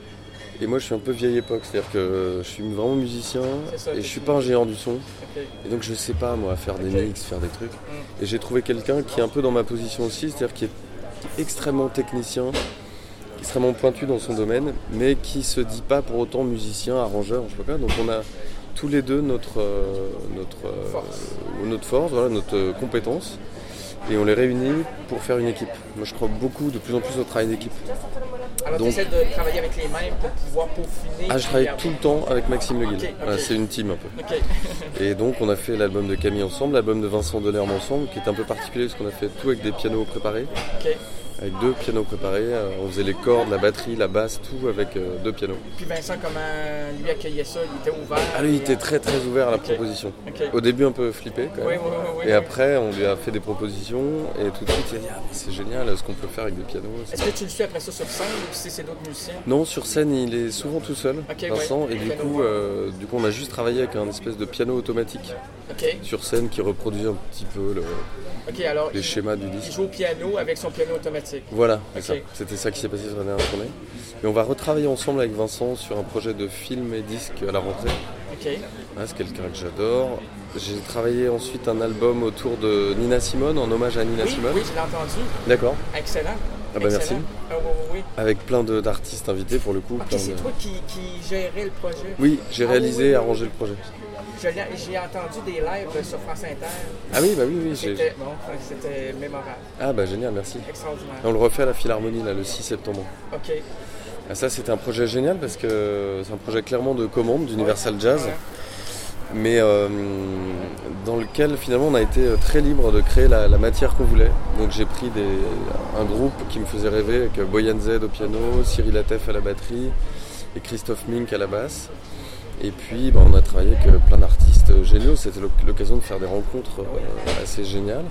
Et moi, je suis un peu vieille époque, c'est-à-dire que je suis vraiment musicien ça, et je suis pas ingénieur du son. Okay. Et donc, je sais pas, moi, faire des okay. mix, faire des trucs. Mm. Et j'ai trouvé quelqu'un qui est un peu dans ma position aussi, c'est-à-dire qui est extrêmement technicien, extrêmement pointu dans son domaine, mais qui se dit pas pour autant musicien, arrangeur, je sais pas quoi. Donc on a tous les deux notre euh, notre euh, force, notre force, voilà, notre euh, compétence, et on les réunit pour faire une équipe. Moi je crois beaucoup, de plus en plus au travail d'équipe. Alors tu essaies de travailler avec les mêmes pour pouvoir peaufiner. Ah, je travaille tout le temps avec Maxime Le Guil. Okay, okay. Voilà, c'est une team un peu. Okay. Et donc on a fait l'album de Camille ensemble, l'album de Vincent Delerme ensemble, qui est un peu particulier parce qu'on a fait tout avec des pianos préparés. Okay. Avec deux pianos préparés, on faisait les cordes, la batterie, la basse, tout avec euh, deux pianos. Puis Vincent, comment lui accueillait ça? Il était ouvert? Ah lui, il était très très ouvert à la okay. proposition. Okay. Au début un peu flippé quand même. Oui, oui, oui, oui, et après, on lui a fait des propositions et tout de suite, il a dit ah, c'est génial ce qu'on peut faire avec des pianos. Est-ce que tu le suis après ça sur scène ou si c'est d'autres musiciens? Non, sur scène, il est souvent tout seul, okay, Vincent, ouais. et du coup, euh, du coup, on a juste travaillé avec un espèce de piano automatique okay. sur scène qui reproduisait un petit peu le... Okay, alors, les schémas du disque. Il joue au piano avec son piano automatique. Voilà, okay. ça. C'était ça qui s'est passé sur la dernière tournée. Et on va retravailler ensemble avec Vincent sur un projet de film et disque à la rentrée. Okay. Ah, c'est quelqu'un que j'adore. J'ai travaillé ensuite un album autour de Nina Simone, en hommage à Nina oui, Simone. Oui, je l'ai entendu. D'accord. Excellent. Ah bah Excellent. Merci. Oh, oui, oui. Avec plein de, d'artistes invités pour le coup. Okay, c'est de... toi qui, qui gérais le projet? Oui, j'ai ah, réalisé et oui, oui, arrangé oui. le projet. Je j'ai entendu des lives sur France Inter. Ah oui, bah oui, oui. C'était, bon, c'était mémorable. Ah bah génial, merci. Extraordinaire. Et on le refait à la Philharmonie là, le six septembre. Ok. Ah, ça c'était un projet génial parce que c'est un projet clairement de commande d'Universal ouais. Jazz. Ouais. Mais euh, dans lequel finalement on a été très libre de créer la, la matière qu'on voulait. Donc j'ai pris des, un groupe qui me faisait rêver avec Boyan Z au piano, Cyril Atef à la batterie et Christophe Mink à la basse. Et puis bah, on a travaillé avec plein d'artistes géniaux, c'était l'occasion de faire des rencontres euh, assez géniales.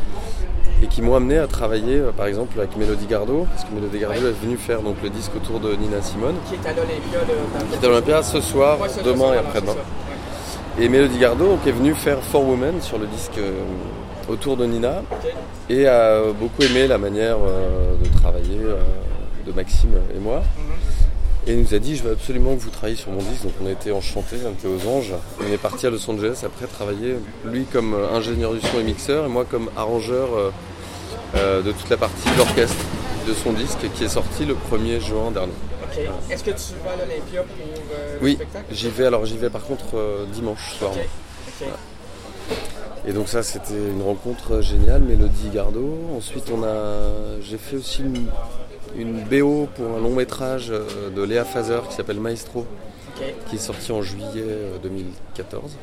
Et qui m'ont amené à travailler euh, par exemple avec Mélodie Gardot, parce que Mélodie Gardot ouais. est venue faire donc, le disque autour de Nina Simone. Qui est à l'Olympia. Le... Qui est à l'Olympia ce soir, ouais, demain soir, et après-demain. Ouais. Et Mélodie Gardot donc, est venue faire For Women sur le disque euh, autour de Nina. Okay. Et a beaucoup aimé la manière euh, de travailler euh, de Maxime et moi. Mm-hmm. Et il nous a dit je veux absolument que vous travailliez sur mon disque, donc on a été enchantés, on était aux anges. On est parti à Los Angeles après travailler, lui comme ingénieur du son et mixeur et moi comme arrangeur euh, euh, de toute la partie de l'orchestre de son disque qui est sorti le premier juin dernier. Okay. Est-ce que tu vas à l'Olympia pour euh, oui, le spectacle? Oui, j'y vais, alors j'y vais par contre euh, dimanche soir. Okay. Okay. Voilà. Et donc ça c'était une rencontre géniale, Mélodie Gardot. Ensuite on a, j'ai fait aussi une... une B O pour un long métrage de Léa Fazer qui s'appelle Maestro, okay. qui est sorti en juillet deux mille quatorze.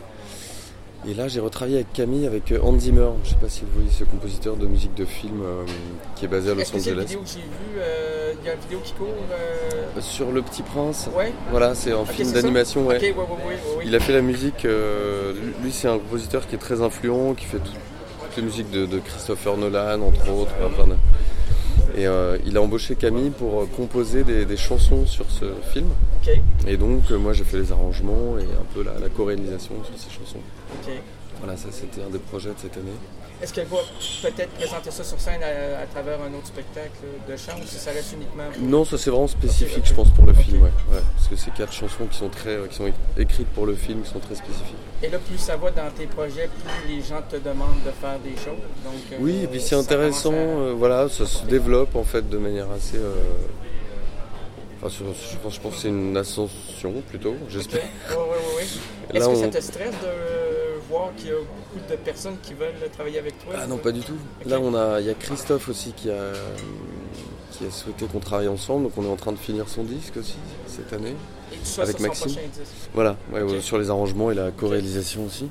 Et là j'ai retravaillé avec Camille, avec Hans Zimmer, je ne sais pas si vous voyez ce compositeur de musique de film euh, qui est basé à Los Est-ce Angeles. Est-ce que c'est une vidéo que j'ai vue, euh, il y a une vidéo qui court euh... Sur Le Petit Prince, ouais. Voilà, c'est un okay, film c'est d'animation. Ouais. Okay, ouais, ouais, ouais, ouais. Il a fait la musique, euh, lui c'est un compositeur qui est très influent, qui fait tout, toutes les musiques de, de Christopher Nolan entre autres. Plein de... Et euh, il a embauché Camille pour euh, composer des, des chansons sur ce film. Okay. Et donc euh, moi j'ai fait les arrangements et un peu la, la co-réalisation sur ces chansons. Okay. Voilà, ça c'était un des projets de cette année. Est-ce qu'elle va peut-être présenter ça sur scène à, à travers un autre spectacle de chant ou si ça reste uniquement pour... Non, ça c'est vraiment spécifique okay, okay. je pense pour le okay. film. Ouais. Ouais, parce que c'est quatre chansons qui sont, très, qui sont écrites pour le film, qui sont très spécifiques. Et là, plus ça va dans tes projets, plus les gens te demandent de faire des choses. Donc, oui, euh, et puis c'est intéressant, à... euh, voilà, ça se développe en fait de manière assez... Euh... Enfin, je pense, je pense que c'est une ascension plutôt, j'espère. Okay. Ouais, ouais, ouais, ouais. Est-ce que on... ça te stresse de voir qu'il y a beaucoup de personnes qui veulent travailler avec toi? Ah non, pas du tout. Okay. Là, on a, il y a Christophe aussi qui a, qui a souhaité qu'on travaille ensemble, donc on est en train de finir son disque aussi cette année. Et tout ça avec sur Maxime. Son prochain disque. Voilà, ouais, okay. Sur les arrangements et la co-réalisation okay. aussi.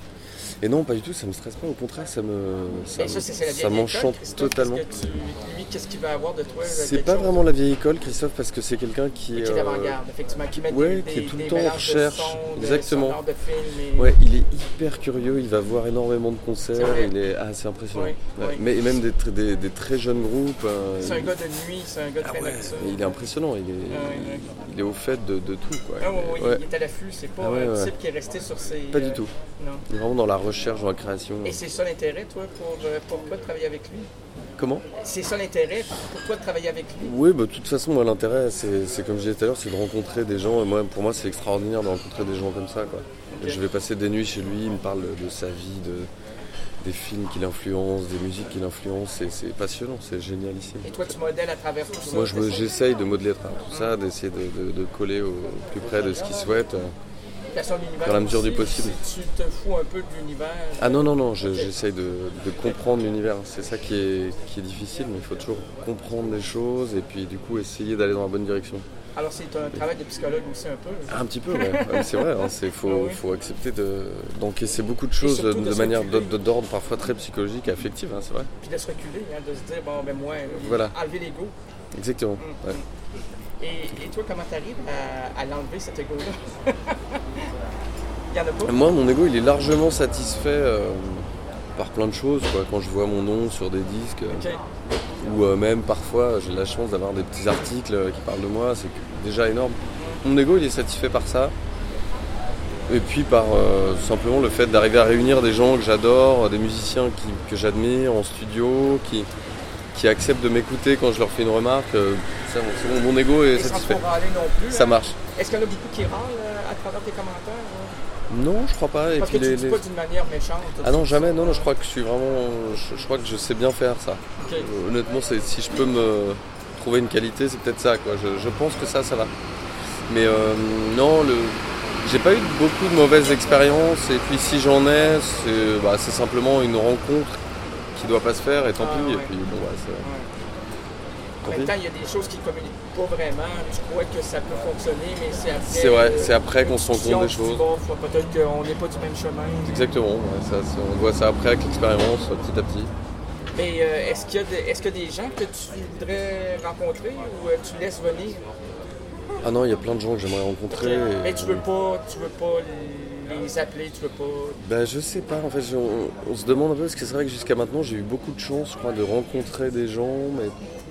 Et non, pas du tout, ça me stresse pas, au contraire, ça me ça, ça, c'est, c'est la ça m'enchante totalement. Qu'est-ce que tu, lui, qu'est-ce qu'il va avoir de toi? C'est pas vraiment la vieille école, Christophe, parce que c'est quelqu'un qui est euh, d'avant-garde, effectivement, qui met ouais, des, qui est des, tout des le temps en recherche, de son, exactement. De, de film et... Ouais, il est hyper curieux, il va voir énormément de concerts, c'est il est assez impressionnant. Oui, ouais. oui. Mais et même des, des, des très jeunes groupes. Euh, c'est un il... gars de nuit, c'est un gars ah très ouais, nocturne. il est impressionnant, il est, ah, ouais, ouais. il est au fait de, de tout. Quoi. Ah, ouais, ouais, ouais. Il est à l'affût, c'est pas ah, ouais, un ouais. type qui est resté sur ses... Pas du tout. Non. Il est vraiment dans la recherche, dans la création. Et c'est ça l'intérêt, toi, pour, pour toi de travailler avec lui? Comment? C'est ça l'intérêt pour toi de travailler avec lui? Oui, bah, de toute façon, moi, l'intérêt, c'est, c'est comme je disais tout à l'heure, c'est de rencontrer des gens. Et moi, pour moi, c'est extraordinaire de rencontrer des gens comme ça. Quoi. Okay. Je vais passer des nuits chez lui, il me parle de sa vie, de, des films qui l'influencent, des musiques qui l'influencent. C'est, c'est passionnant, c'est génialissime. Et toi, tu modèles à travers tout ça? Moi, je me, j'essaye de modeler à travers tout ça, d'essayer de, de, de coller au plus près de ce qu'il souhaite. Dans la mesure aussi, du possible. Si tu te fous un peu de l'univers. Ah non, non, non, je, okay. j'essaye de, de comprendre l'univers. C'est ça qui est, qui est difficile, mais il faut toujours comprendre les choses et puis du coup essayer d'aller dans la bonne direction. Alors c'est un travail de psychologue aussi un peu? Ah, un petit peu, ouais. C'est vrai, il hein, faut, oui. faut accepter de, d'encaisser beaucoup de choses de, de, de manière d'ordre, d'ordre parfois très psychologique et affective, hein, c'est vrai. Puis de se reculer, hein, de se dire, bon, ben moi, voilà. enlever l'ego. Exactement, mmh. ouais. Et, et toi, comment tu arrives à, à l'enlever, cet ego-là? Il y en a pas? Moi, mon ego, il est largement satisfait euh, par plein de choses. Quoi. Quand je vois mon nom sur des disques, okay. ou euh, même parfois, j'ai la chance d'avoir des petits articles qui parlent de moi, c'est déjà énorme. Mon ego, il est satisfait par ça. Et puis par euh, simplement le fait d'arriver à réunir des gens que j'adore, des musiciens qui, que j'admire en studio, qui... qui acceptent de m'écouter quand je leur fais une remarque, euh, ça, c'est bon, mon ego est et satisfait. Sans trop râler non plus, ça hein. marche. Est-ce qu'il y en a beaucoup qui râlent euh, à travers tes commentaires? Hein? Non, je crois pas. Parce et que puis tu les, dis les... pas d'une manière méchante. Ah non, jamais. Non, non, je crois que je suis vraiment. Je, je crois que je sais bien faire ça. Okay. Euh, honnêtement, c'est, si je peux me trouver une qualité, c'est peut-être ça. Quoi. Je, je pense que ça, ça va. Mais euh, non, le. J'ai pas eu beaucoup de mauvaises expériences. Et puis si j'en ai, c'est, bah, c'est simplement une rencontre qui doit pas se faire. Et tant ah, pis. Ouais. Et puis bon, ouais, c'est. Ouais. En même temps, il y a des choses qui ne communiquent pas vraiment. Tu crois que ça peut fonctionner, mais c'est après. C'est vrai, c'est après qu'on se rend compte des choses. Bon, peut-être qu'on n'est pas du même chemin. Exactement, ouais, ça, ça, on voit ça après avec l'expérience, petit à petit. Mais euh, est-ce qu'il y a de, est-ce qu'il y a des gens que tu voudrais rencontrer ou euh, tu laisses venir? Ah non, il y a plein de gens que j'aimerais rencontrer. Okay. Et... Mais tu veux pas, tu veux pas les appeler, tu veux pas. Ben je sais pas, en fait, on, on se demande un peu parce que c'est vrai que jusqu'à maintenant j'ai eu beaucoup de chance, je crois, de rencontrer des gens, mais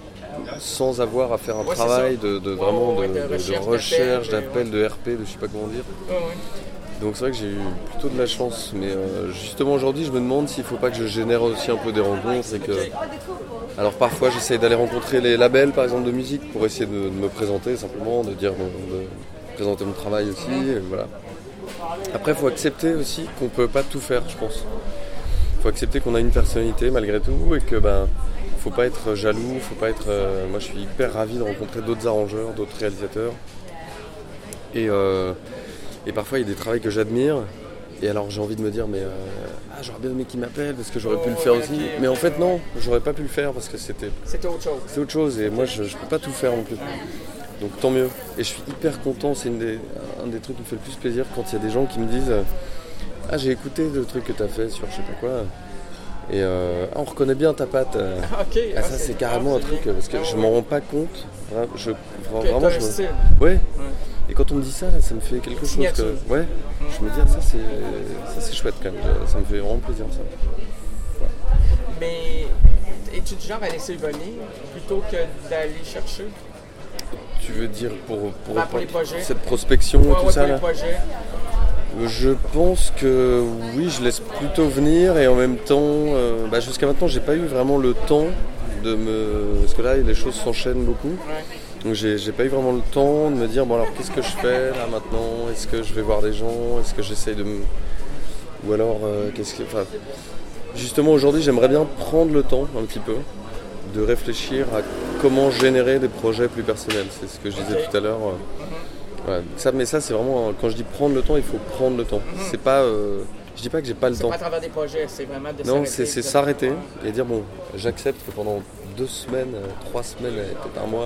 sans avoir à faire un ouais, travail de, de vraiment ouais, de, de, de, recherche, de recherche, d'appel, ouais. de R P, de je sais pas comment dire. Ouais, ouais. Donc c'est vrai que j'ai eu plutôt de la chance, mais euh, justement aujourd'hui je me demande s'il faut pas que je génère aussi un peu des rencontres et que. Alors parfois j'essaye d'aller rencontrer les labels par exemple de musique pour essayer de, de me présenter simplement, de dire de présenter mon travail aussi, et voilà. Après il faut accepter aussi qu'on peut pas tout faire, je pense. Il faut accepter qu'on a une personnalité malgré tout et que ben faut pas être jaloux, faut pas être. Euh, moi je suis hyper ravi de rencontrer d'autres arrangeurs, d'autres réalisateurs. Et, euh, et parfois il y a des travaux que j'admire. Et alors j'ai envie de me dire mais euh, ah, j'aurais bien aimé qu'il m'appelle parce que j'aurais oh, pu le faire okay, aussi. Okay. Mais en fait non, j'aurais pas pu le faire parce que c'était. C'était autre chose. C'est autre chose et okay. moi je, je peux pas tout faire non plus. Donc tant mieux. Et je suis hyper content, c'est une des, un des trucs qui me fait le plus plaisir quand il y a des gens qui me disent ah j'ai écouté le truc que t'as fait sur je sais pas quoi. Et euh, ah, on reconnaît bien ta patte. Euh, okay, ah, ça ah, c'est, c'est carrément ah, un truc bien. parce que ah, je ouais. m'en rends pas compte. Hein, je, okay, vraiment je me... ouais. ouais. Et quand on me dit ça, là, ça me fait quelque chose que ouais. Mmh. Je me dis ah, ça c'est ça c'est chouette quand même. Ça me fait vraiment plaisir ça. Ouais. Mais es-tu du genre à laisser venir plutôt que d'aller chercher? Tu veux dire pour pour, bah, pour les projets. Cette prospection ouais, et tout ouais, ça pour là. Les projets. Je pense que oui, je laisse plutôt venir et en même temps, euh, bah jusqu'à maintenant, j'ai pas eu vraiment le temps de me... Parce que là, les choses s'enchaînent beaucoup. Ouais. Donc j'ai, j'ai pas eu vraiment le temps de me dire, bon alors qu'est-ce que je fais là maintenant? Est-ce que je vais voir des gens? Est-ce que j'essaye de me... Ou alors, euh, qu'est-ce que... Enfin, justement, aujourd'hui, j'aimerais bien prendre le temps un petit peu de réfléchir à comment générer des projets plus personnels. C'est ce que je disais okay. tout à l'heure. Voilà. Ça, mais ça c'est vraiment, quand je dis prendre le temps, il faut prendre le temps. Mm-hmm. C'est pas, euh, je dis pas que j'ai pas le c'est temps. C'est pas à travers des projets, c'est vraiment de non, s'arrêter. c'est, c'est s'arrêter et dire bon, j'accepte que pendant deux semaines, trois semaines, peut-être un mois,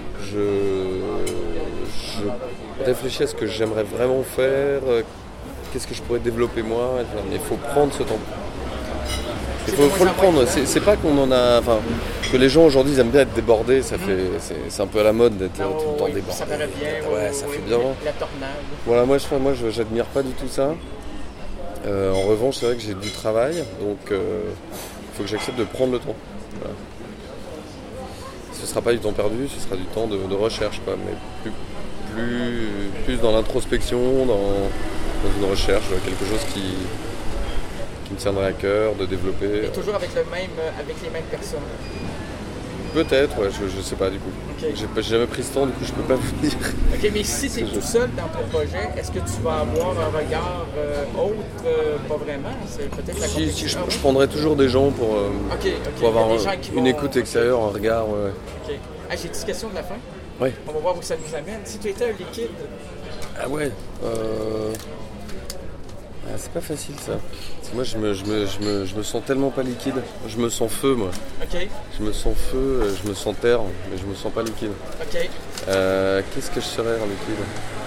je, je réfléchis à ce que j'aimerais vraiment faire, qu'est-ce que je pourrais développer moi, mais il faut prendre ce temps. Il faut, faut le prendre, c'est, c'est pas qu'on en a... Enfin, que les gens aujourd'hui ils aiment bien être débordés, ça fait, c'est, c'est un peu à la mode d'être oh, tout le temps oui, débordé. Ça paraît bien, ouais, oui, ça oui, fait bien. La tornade. Voilà, moi, je, moi je, j'admire pas du tout ça. Euh, en revanche, c'est vrai que j'ai du travail, donc il euh, faut que j'accepte de prendre le temps. Voilà. Ce sera pas du temps perdu, ce sera du temps de, de recherche, quoi, mais plus, plus, plus dans l'introspection, dans, dans une recherche, quelque chose qui, qui me tiendrait à cœur de développer. Et toujours avec, le même, avec les mêmes personnes? Peut-être, ouais, je, je sais pas du coup. Okay. J'ai, j'ai jamais pris ce temps, du coup je peux pas vous dire. Ok, mais si tu es tout seul dans ton projet, est-ce que tu vas avoir un regard euh, autre? Euh, pas vraiment, c'est peut-être la si, si, je, je prendrai toujours des gens pour, euh, okay, okay. pour avoir un, une vont... écoute extérieure, un regard. Ouais, ouais. Ok. Ah, j'ai une petite question de la fin. Oui. On va voir où ça nous amène. Si tu étais un liquide. Ah ouais. Euh... Ah, c'est pas facile ça. Parce que moi je me, je, me, je, me, je me sens tellement pas liquide. Je me sens feu moi. Ok. Je me sens feu, je me sens terre, mais je me sens pas liquide. Ok. Euh, qu'est-ce que je serais en liquide?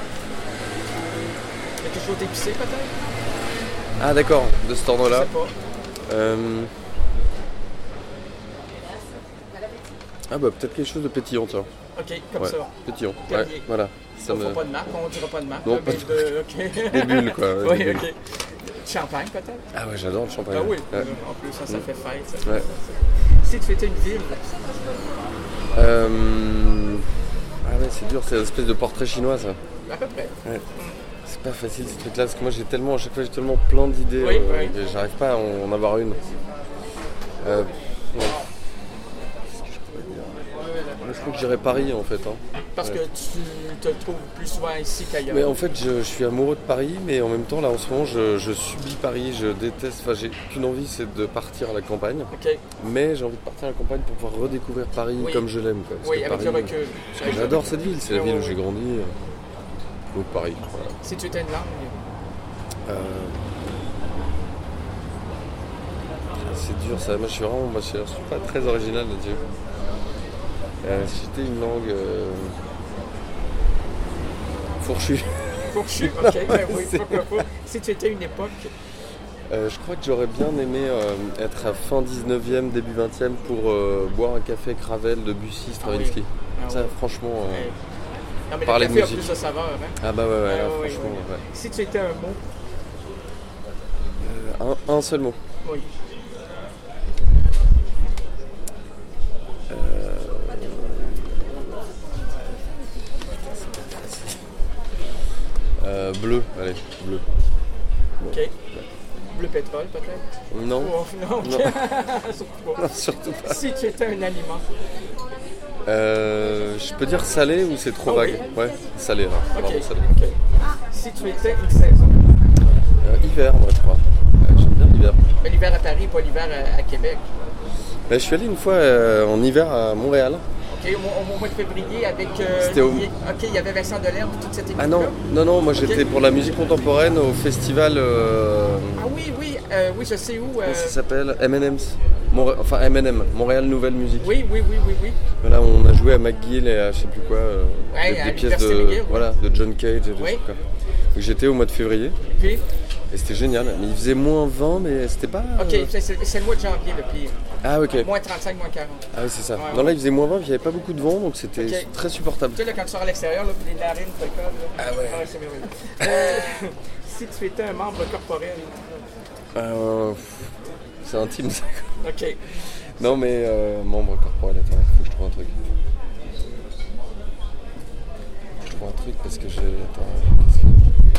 Quelque chose d'épicé peut-être? Ah d'accord, de cet ordre-là. Je sais pas. Euh... Ah bah peut-être quelque chose de pétillant tiens. Ok, comme ouais, ça. Pétillant. Ouais, voilà. Ça ne me... pas de marque, on ne dira pas de marque. Non, là, pas de... de... Okay. Des bulles quoi. Ouais, oui, ok. Champagne peut-être? Ah ouais, j'adore le champagne. Ah oui, ouais. En plus ça, ça fait fête. Ça. Ouais. Si tu étais une ville? Euh... Ah ouais, c'est dur, c'est une espèce de portrait chinois ça. À peu près. Ouais. C'est pas facile ces trucs-là, parce que moi j'ai tellement, à chaque fois j'ai tellement plein d'idées, oui, euh, oui. que j'arrive pas à en avoir une. Euh... Ouais. Je crois que j'irais Paris en fait. Hein. Parce ouais. que tu te trouves plus souvent ici qu'ailleurs. Mais en fait, je, je suis amoureux de Paris, mais en même temps, là en ce moment, je, je subis Paris, je déteste. Enfin, j'ai qu'une envie, c'est de partir à la campagne. Okay. Mais j'ai envie de partir à la campagne pour pouvoir redécouvrir Paris oui. comme je l'aime. Quoi. Parce oui, que avec Paris, le recul. Parce que j'adore cette ville, c'est la ville où j'ai grandi. Donc Paris. Voilà. Si tu étais une langue euh... C'est dur ça. Moi, je suis vraiment, moi, je suis pas très original là-dessus. Euh, si j'étais une langue euh... fourchue. Fourchue, ok, ben oui, pourquoi pas. Si tu étais une époque. Euh, je crois que j'aurais bien aimé euh, être à fin dix-neuvième, début vingtième pour euh, boire un café avec Ravel, Debussy, Stravinsky. Ah oui. Ah ça, oui. franchement, euh, ouais. Non, mais parler le café de musique. A plus de saveur. Hein? Ah bah ouais, ouais, ah, là, oui, franchement. Oui. Ouais. Si tu étais un mot. Euh, un, un seul mot. Oui. Euh, bleu, allez, bleu. Ok. Ouais. Bleu pétrole peut-être? Non. Oh, non, okay. non. non, surtout pas. Si tu étais un aliment? Euh, je peux dire salé ou c'est trop oh, vague? Oui. Ouais, salé là. Okay. Salé. Okay. Si tu étais une saison? Euh, hiver, moi je crois. Ouais, j'aime bien l'hiver. Mais l'hiver à Paris, pas l'hiver à, à Québec? Ben, je suis allé une fois euh, en hiver à Montréal. Ok, au, au mois de février avec. Euh, C'était au... Ok, il y avait Vincent Delerme, toute cette équipe. Ah non, non, non, moi okay. j'étais pour la musique contemporaine au festival. Euh... Ah oui, oui, euh, oui, je sais où. Euh... Comment ça s'appelle? M and M's. Monré... Enfin M and M, Montréal Nouvelle Musique. Oui, oui, oui, oui, oui. Voilà, on a joué à McGill et à je sais plus quoi. Euh, ouais, des, à des pièces de, McGill, voilà, de John Cage et de oui. quoi. Donc j'étais au mois de février. Okay. Et c'était génial. Mais il faisait moins vingt, mais c'était pas. Ok, euh... c'est, c'est le mois de janvier le pire. Ah ok. Moins trente-cinq, moins quarante. Ah oui, c'est ça. Ouais, non, ouais. là il faisait moins vingt, il n'y avait pas beaucoup de vent, donc c'était okay. très supportable. Tu sais, là, quand tu sors à l'extérieur, là, puis les narines te collent. Ah ouais. Ah, c'est merveilleux. euh, si tu étais un membre corporel? Euh, c'est intime ça. Ok. Non mais euh, membre corporel, attends, il faut que je trouve un truc. Je trouve un truc parce que j'ai... Attends, qu'est-ce que...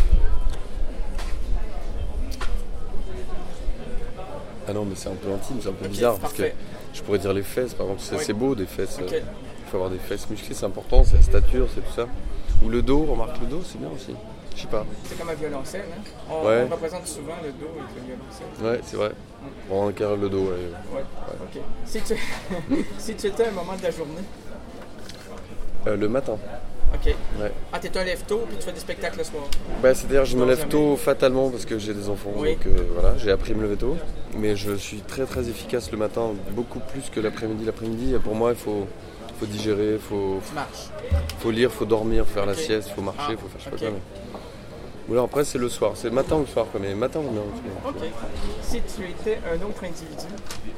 Ah non mais c'est un peu intime, c'est un peu okay, bizarre parce parfait. que je pourrais dire les fesses par exemple, c'est, oui. c'est beau des fesses, il okay. euh, faut avoir des fesses musclées, c'est important, c'est la stature, c'est tout ça. Ou le dos, remarque le dos, c'est bien aussi, je sais pas. C'est comme un violoncelle, hein? On, ouais. on représente souvent le dos avec le violoncelle. Ouais, c'est vrai, mm. on encarre le dos, ouais. Ouais, ouais. Ok. Si tu... si tu étais à un moment de la journée? Euh, le matin. Ok. Ouais. Ah, t'es un lève-tôt puis tu fais des spectacles le soir? Bah, c'est-à-dire je me lève jamais. tôt fatalement parce que j'ai des enfants, oui. donc euh, voilà, j'ai appris à me lever tôt. Mais je suis très très efficace le matin, beaucoup plus que l'après-midi. L'après-midi, pour moi, il faut, faut digérer, il faut, faut lire, il faut dormir, faire okay. la sieste, il faut marcher, il ah, faut faire je sais okay. pas quoi. Ou alors après c'est le soir, c'est le matin ou le soir, quoi, mais matin ou bien. Ok. Si tu étais un autre individu.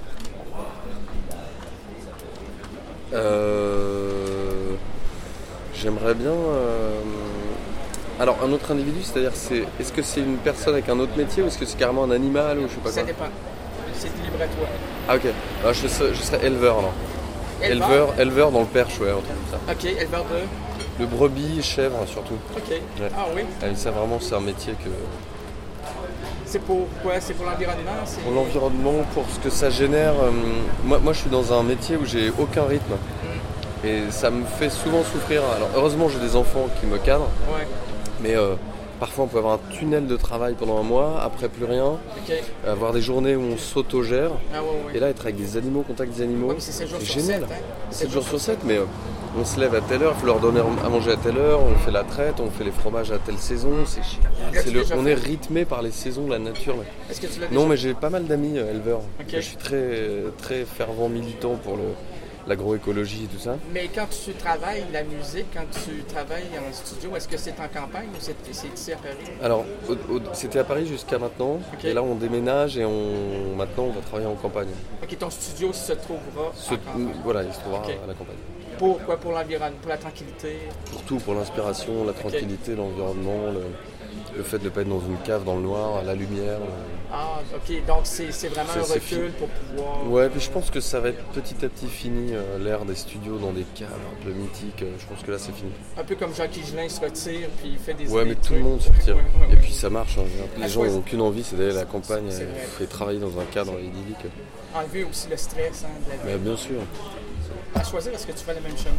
Euh, j'aimerais bien. Euh, alors un autre individu, c'est-à-dire c'est, est-ce que c'est une personne avec un autre métier ou est-ce que c'est carrément un animal ou je sais pas Ça quoi. dépend. C'est libre à toi. Ah ok. Alors, je, serais, je serais éleveur alors. Éleveur. Éleveur, éleveur dans le Perche, ouais, un truc comme ça. Ok, éleveur de. De brebis, chèvres surtout. Ok. Ouais. Ah oui. Ah, ça vraiment c'est un métier que. C'est pour quoi? C'est pour l'environnement? C'est... Pour l'environnement, pour ce que ça génère. Euh, moi, moi je suis dans un métier où j'ai aucun rythme. Mm. Et ça me fait souvent souffrir. Alors heureusement j'ai des enfants qui me cadrent. Ouais. Mais euh, parfois on peut avoir un tunnel de travail pendant un mois, après plus rien. Okay. Avoir des journées où on s'autogère. Ah, ouais, ouais. Et là être avec des animaux, contact des animaux. Ouais, c'est sept jours c'est sur génial. sept. Hein? sept jours sur sept, mais euh, on se lève à telle heure, il faut leur donner à manger à telle heure, on fait la traite, on fait les fromages à telle saison. C'est, c'est le, on est rythmé par les saisons de la nature. Là. Est-ce que tu l'as Non, déjà... mais j'ai pas mal d'amis euh, éleveurs. Okay. Je suis très, très fervent militant pour le, l'agroécologie et tout ça. Mais quand tu travailles la musique, quand tu travailles en studio, est-ce que c'est en campagne ou c'est, c'est ici à Paris? Alors, au, au, c'était à Paris jusqu'à maintenant. Okay. Et là, on déménage et on, maintenant, on va travailler en campagne. Ok, ton studio se trouvera se, en campagne. Voilà, il se trouvera okay. à la campagne. Pourquoi? Pour l'environnement, pour la tranquillité? Pour tout, pour l'inspiration, la tranquillité, okay. l'environnement, le, le fait de ne pas être dans une cave dans le noir, la lumière. Ah, ok, donc c'est, c'est vraiment c'est, un recul fini. Pour pouvoir... Ouais, puis je pense que ça va être petit à petit fini, euh, l'ère des studios dans des caves un peu mythiques, euh, je pense que là c'est fini. Un peu comme Jacques Higelin se retire, puis il fait des... Ouais, des mais trucs. Tout le monde se retire. Ouais, ouais, ouais, et ouais. puis ça marche, hein. Les ah, gens n'ont aucune envie, c'est d'aller à la campagne et travailler dans un cadre idyllique. Enlever aussi le stress hein, de la vie. Mais bien sûr. À choisir, est-ce que tu fais le même chemin?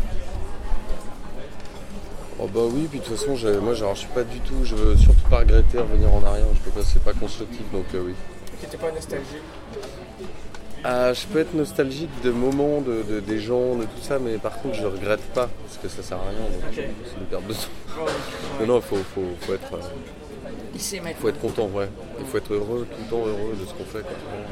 Oh bah oui, puis de toute façon, j'ai, moi genre, je suis pas du tout, je veux surtout pas regretter revenir en arrière, je peux pas, c'est pas constructif, donc euh, oui. Ok, t'es pas nostalgique? Ah, je peux être nostalgique de moments, de, de, des gens, de tout ça, mais par contre je regrette pas, parce que ça sert à rien, donc okay. c'est une perte de temps. Oh, ouais. Mais non, il faut, faut, faut être... Euh, Ici, maintenant. faut être content, ouais. Il faut être heureux, tout le temps heureux de ce qu'on fait, quoi.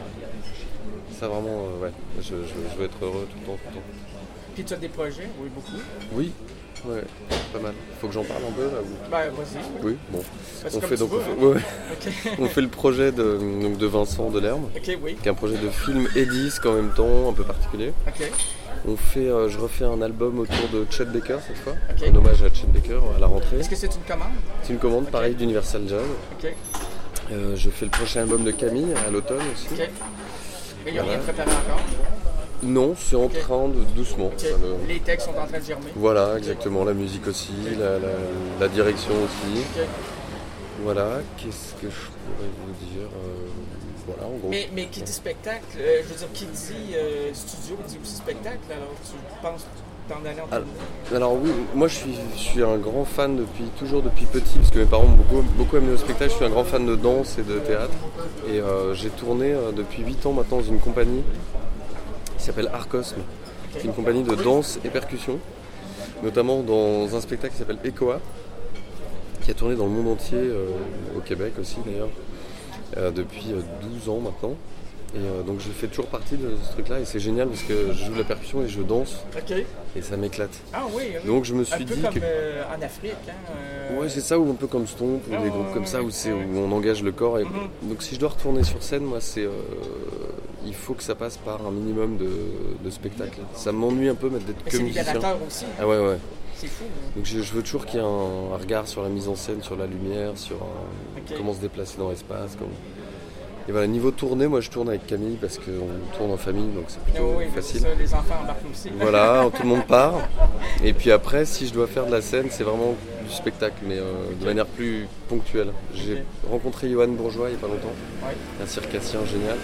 Ça vraiment, euh, ouais, je, je, je veux être heureux tout le temps, tout le temps. Puis tu as des projets? Oui, beaucoup? Oui. Ouais, pas mal. Faut que j'en parle un peu là ou... Bah vas-y. Oui, bon. Parce on fait donc veux, on, fait, hein. ouais. Okay. On fait le projet de, donc de Vincent Delerme, okay, oui. qui est un projet de film et disque en même temps, un peu particulier. Okay. On fait, euh, je refais un album autour de Chet Baker cette fois, okay. un hommage à Chet Baker à la rentrée. Est-ce que c'est une commande? C'est une commande, okay. Pareil, d'Universal Jazz. Okay. Euh, je fais le prochain album de Camille à l'automne aussi. Okay. Mais il n'y a voilà. Rien préparé encore? Non, c'est en okay. train de doucement. Okay. Ça, le... Les textes sont en train de germer. Voilà, exactement. La musique aussi, okay. la, la, la direction aussi. Okay. Voilà. Qu'est-ce que je pourrais vous dire euh, Voilà, en gros. Mais, mais qui dit spectacle, euh, je veux dire, qui dit euh, studio, dit aussi spectacle. Alors, tu penses t'en aller en alors, alors oui, moi je suis, je suis un grand fan depuis toujours depuis petit, parce que mes parents m'ont beaucoup, beaucoup amené au spectacle. Je suis un grand fan de danse et de théâtre. Et euh, j'ai tourné euh, depuis huit ans maintenant dans une compagnie qui s'appelle Arcosme, qui est une compagnie de danse et percussion, notamment dans un spectacle qui s'appelle Ecoa, qui a tourné dans le monde entier, euh, au Québec aussi d'ailleurs, euh, depuis douze ans maintenant. Et euh, donc je fais toujours partie de ce truc-là et c'est génial parce que je joue de la percussion et je danse okay. et ça m'éclate. Ah oui, oui. Donc je me suis un peu dit comme que... euh, en Afrique. Hein, euh... Ouais, c'est ça, ou un peu comme Stomp, ou oh, des groupes comme ça où, c'est, où on engage le corps. Et... Mm-hmm. Donc si je dois retourner sur scène, moi c'est... Euh... il faut que ça passe par un minimum de, de spectacle. Ça m'ennuie un peu d'être mais que c'est musicien. libérateur aussi. Ah ouais, ouais. C'est fou. Hein. Donc je, je veux toujours qu'il y ait un, un regard sur la mise en scène, sur la lumière, sur un... okay. comment se déplacer dans l'espace. Comment... Et voilà, niveau tournée, moi je tourne avec Camille parce qu'on tourne en famille, donc c'est plutôt oh oui, facile. Ça, les enfants embarquent aussi. Voilà, tout le monde part. Et puis après, si je dois faire de la scène, c'est vraiment du spectacle, mais euh, okay. de manière plus ponctuelle. J'ai okay. rencontré Johan Bourgeois il n'y a pas longtemps, ouais. un circassien génial.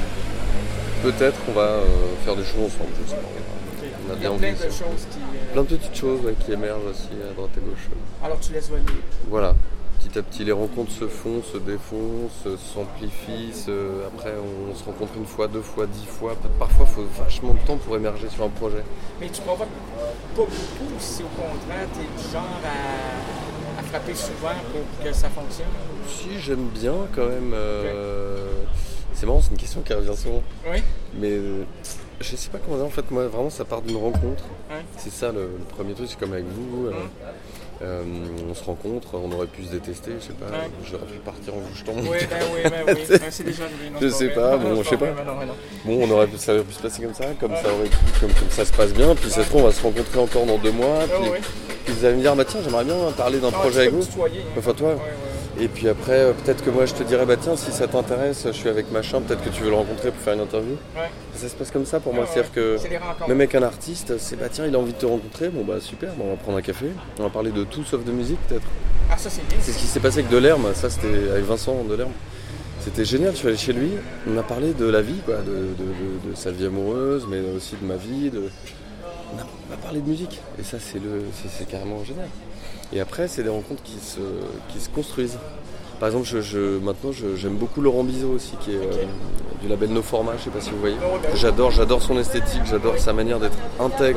Peut-être qu'on va euh, faire des choses ensemble, je sais pas. Okay. On a il y bien a envie, plein de ça. choses qui... Euh... Plein de petites choses ouais, qui émergent aussi à droite et gauche. Alors tu laisses voler. Voilà. Petit à petit, les rencontres se font, se défoncent, s'amplifient. Se... Après, on se rencontre une fois, deux fois, dix fois. Parfois, il faut vachement de temps pour émerger sur un projet. Mais tu provoques pas beaucoup si au contraire, tu es du genre à... à frapper souvent pour que ça fonctionne? Si, j'aime bien quand même. Euh... Okay. C'est marrant, c'est une question qui revient souvent. Oui. Mais je sais pas comment dire, en fait, moi, vraiment, ça part d'une rencontre. Hein? C'est ça le, le premier truc, c'est comme avec vous. Euh, Hum. euh, on se rencontre, on aurait pu se détester, je sais pas. Ouais. J'aurais pu partir en vous jetant mon Oui, cœur. ben oui, ben oui. Ben, c'est déjà arrivé. Non, Je c'est sais vrai. pas, Non, bon, non, je sais c'est pas. vrai, non, non, non. Bon, on aurait pu, ça aurait pu se passer comme ça, comme ça aurait pu, comme, comme ça se passe bien. Puis ça se trouve, on va se rencontrer encore dans deux mois. Ah, Puis, oui. puis vous allez me dire, bah tiens, j'aimerais bien parler d'un Ah, projet tu avec peux vous. me tutoyer, hein. Enfin, toi. Ouais, ouais, ouais. Et puis après, euh, peut-être que moi je te dirais, bah tiens, si ça t'intéresse, je suis avec machin, peut-être que tu veux le rencontrer pour faire une interview. Ouais. Ça se passe comme ça pour moi, Ouais, c'est-à-dire que c'est des rencontres. même avec un artiste, c'est bah tiens, il a envie de te rencontrer, bon bah super, bah, on va prendre un café, on va parler de tout sauf de musique peut-être. Ah, ça, c'est bien. C'est ce qui s'est passé avec Delerme, ça c'était avec Vincent Delerme. C'était génial, je suis allé chez lui, on a parlé de la vie, quoi, de, de, de, de sa vie amoureuse, mais aussi de ma vie, de... on, a, on a parlé de musique, et ça c'est, le, c'est, c'est carrément génial. Et après, c'est des rencontres qui se, qui se construisent. Par exemple, je, je, maintenant, je, j'aime beaucoup Laurent Bizot aussi, qui est euh, du label No Format, je sais pas si vous voyez. J'adore, j'adore son esthétique, j'adore sa manière d'être intègre.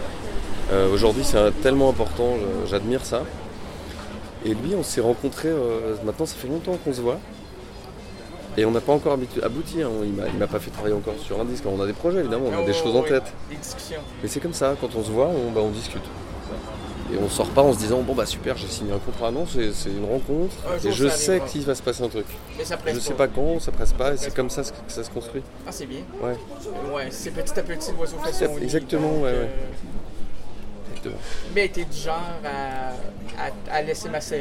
Euh, aujourd'hui, c'est un- tellement important, je- j'admire ça. Et lui, on s'est rencontrés, euh, maintenant ça fait longtemps qu'on se voit. Et on n'a pas encore habitu- abouti, hein. il, m'a, il m'a pas fait travailler encore sur un disque. On a des projets évidemment, on a des Oh, choses en oui, tête. Des discussions. Mais c'est comme ça, quand on se voit, on, bah, on discute. Et on sort pas en se disant, bon bah super, j'ai signé un contrat. Non, c'est, c'est une rencontre. Un Et jour, je ça sais arrivera. qu'il va se passer un truc. Mais ça presse Je sais pas quand, ça presse pas, et c'est Presse comme ça que ça se construit. Ah, c'est bien. Ouais, Ouais, c'est petit à petit, l'oiseau fait son nid. Exactement, donc, ouais, euh, ouais. exactement. Mais t'es du genre à, à, à laisser macérer.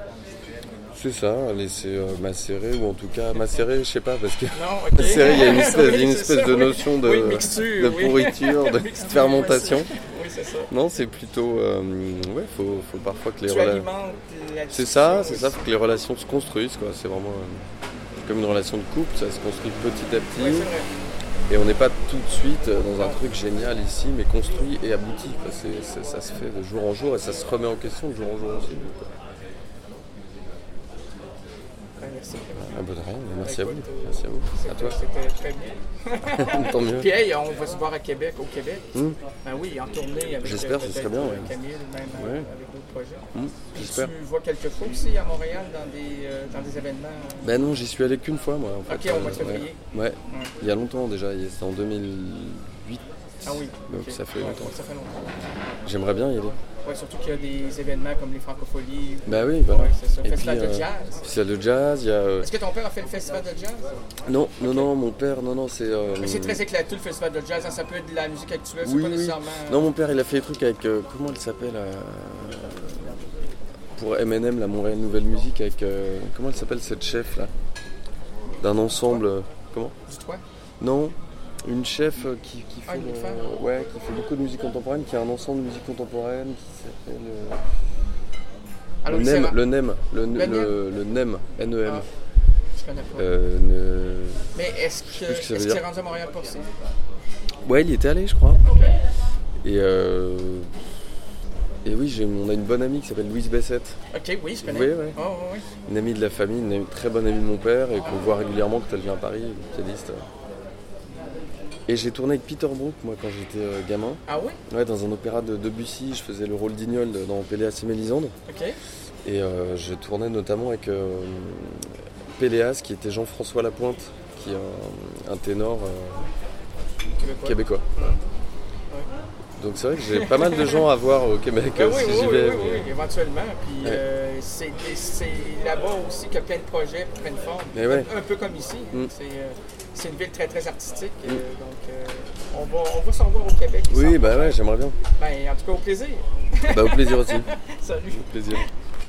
C'est ça, laisser euh, macérer, ou en tout cas macérer, je sais pas, parce que Non, ok. macérer, il y a une espèce, Oui, il y a une c'est espèce ça, de oui. notion de, Oui, mixture, de oui. pourriture, de Mixture, fermentation. Oui, c'est ça. Non, c'est plutôt, euh, ouais, faut, faut parfois que les Tu rela- alimentes la C'est discussion ça, c'est aussi. ça, faut que les relations se construisent, quoi. C'est vraiment euh, comme une relation de couple, ça se construit petit à petit. Oui, c'est vrai. Et on n'est pas tout de suite dans un truc génial ici, mais construit et abouti. Quoi. C'est, c'est- ça se fait de jour en jour et ça se remet en question de jour en jour aussi. Ouais, merci. Ah bah de rien, merci à vous. Écoute, Merci à vous. À C'était, toi. c'était très bien. Tant mieux. Puis hey, on va se voir à Québec, au Québec. Hum, Ben oui, en tournée avec J'espère, euh, ce serait peut-être, bien, euh, ouais. Camille, même euh, Ouais. avec d'autres projets. hum, Puis J'espère. tu vois quelques fois aussi à Montréal dans des, euh, dans des événements. euh, Ben non, j'y suis allé qu'une fois moi. En fait. Ok, au mois de Euh, ouais. février. Ouais. Il y a longtemps déjà, il- c'était en deux mille huit. Ah oui. Donc ok. ça fait Ouais, longtemps. Ça fait longtemps. J'aimerais bien y aller. Ouais, surtout qu'il y a des événements comme les Francopholies. Bah oui, voilà. Ouais, c'est ça. Et Festival puis, de euh, jazz. Festival de jazz, il y a. euh, Est-ce que ton père a fait le festival de jazz? Non, non, non, mon père, non, non, c'est. euh, Mais c'est très éclaté le festival de jazz, hein, ça peut être de la musique actuelle, c'est Oui, pas oui. nécessairement. Non, mon père, il a fait des trucs avec. euh, comment elle s'appelle euh, pour M and M, la Montréal Nouvelle Musique, avec. euh, comment elle s'appelle cette chef là D'un ensemble. euh, comment Dis-toi. Non, une chef euh, qui, qui fait. Ah, une le- femme. ouais, qui fait beaucoup de musique contemporaine, qui a un ensemble de musique contemporaine qui s'appelle. euh, Alors, le c'est NEM, ra- le NEM, le, Le le, le NEM, N E M. Ah, je connais pas. Euh, ne- Mais est-ce que plus ce que ça est-ce veut qu'il dire. est rendu à Montréal pour ça? Ouais, il y était allé, je crois. Et, euh, et oui, j'ai, on a une bonne amie qui s'appelle Louise Bessette. Ok, oui, je connais. Oui, oui. Oh, oh, oui. Une amie de la famille, une amie- très bonne amie de mon père et qu'on voit régulièrement quand elle vient à Paris, pianiste. Et j'ai tourné avec Peter Brook, moi, quand j'étais euh, gamin. Ah oui? Ouais, dans un opéra de Debussy, je faisais le rôle d'Ignol dans Péléas et Mélisande. Ok. Et euh, je tournais notamment avec euh, Péléas, qui était Jean-François Lapointe, qui est un, un ténor euh, Québécois. québécois. Donc c'est vrai que j'ai pas mal de gens à voir au Québec Ah euh, oui, si oui, j'y oui, vais. oui, mais- oui, éventuellement. Puis Ouais. euh, c'est, c'est là-bas aussi qu'il y a plein de projets qui prennent forme. Mais ouais. Un peu comme ici. Mm. C'est, euh, c'est une ville très très artistique. euh, donc euh, on va, on va s'en voir au Québec. Oui, sans bah problème. ouais, j'aimerais bien. Ben, en tout cas, au plaisir. Bah au plaisir aussi. Salut. Au plaisir.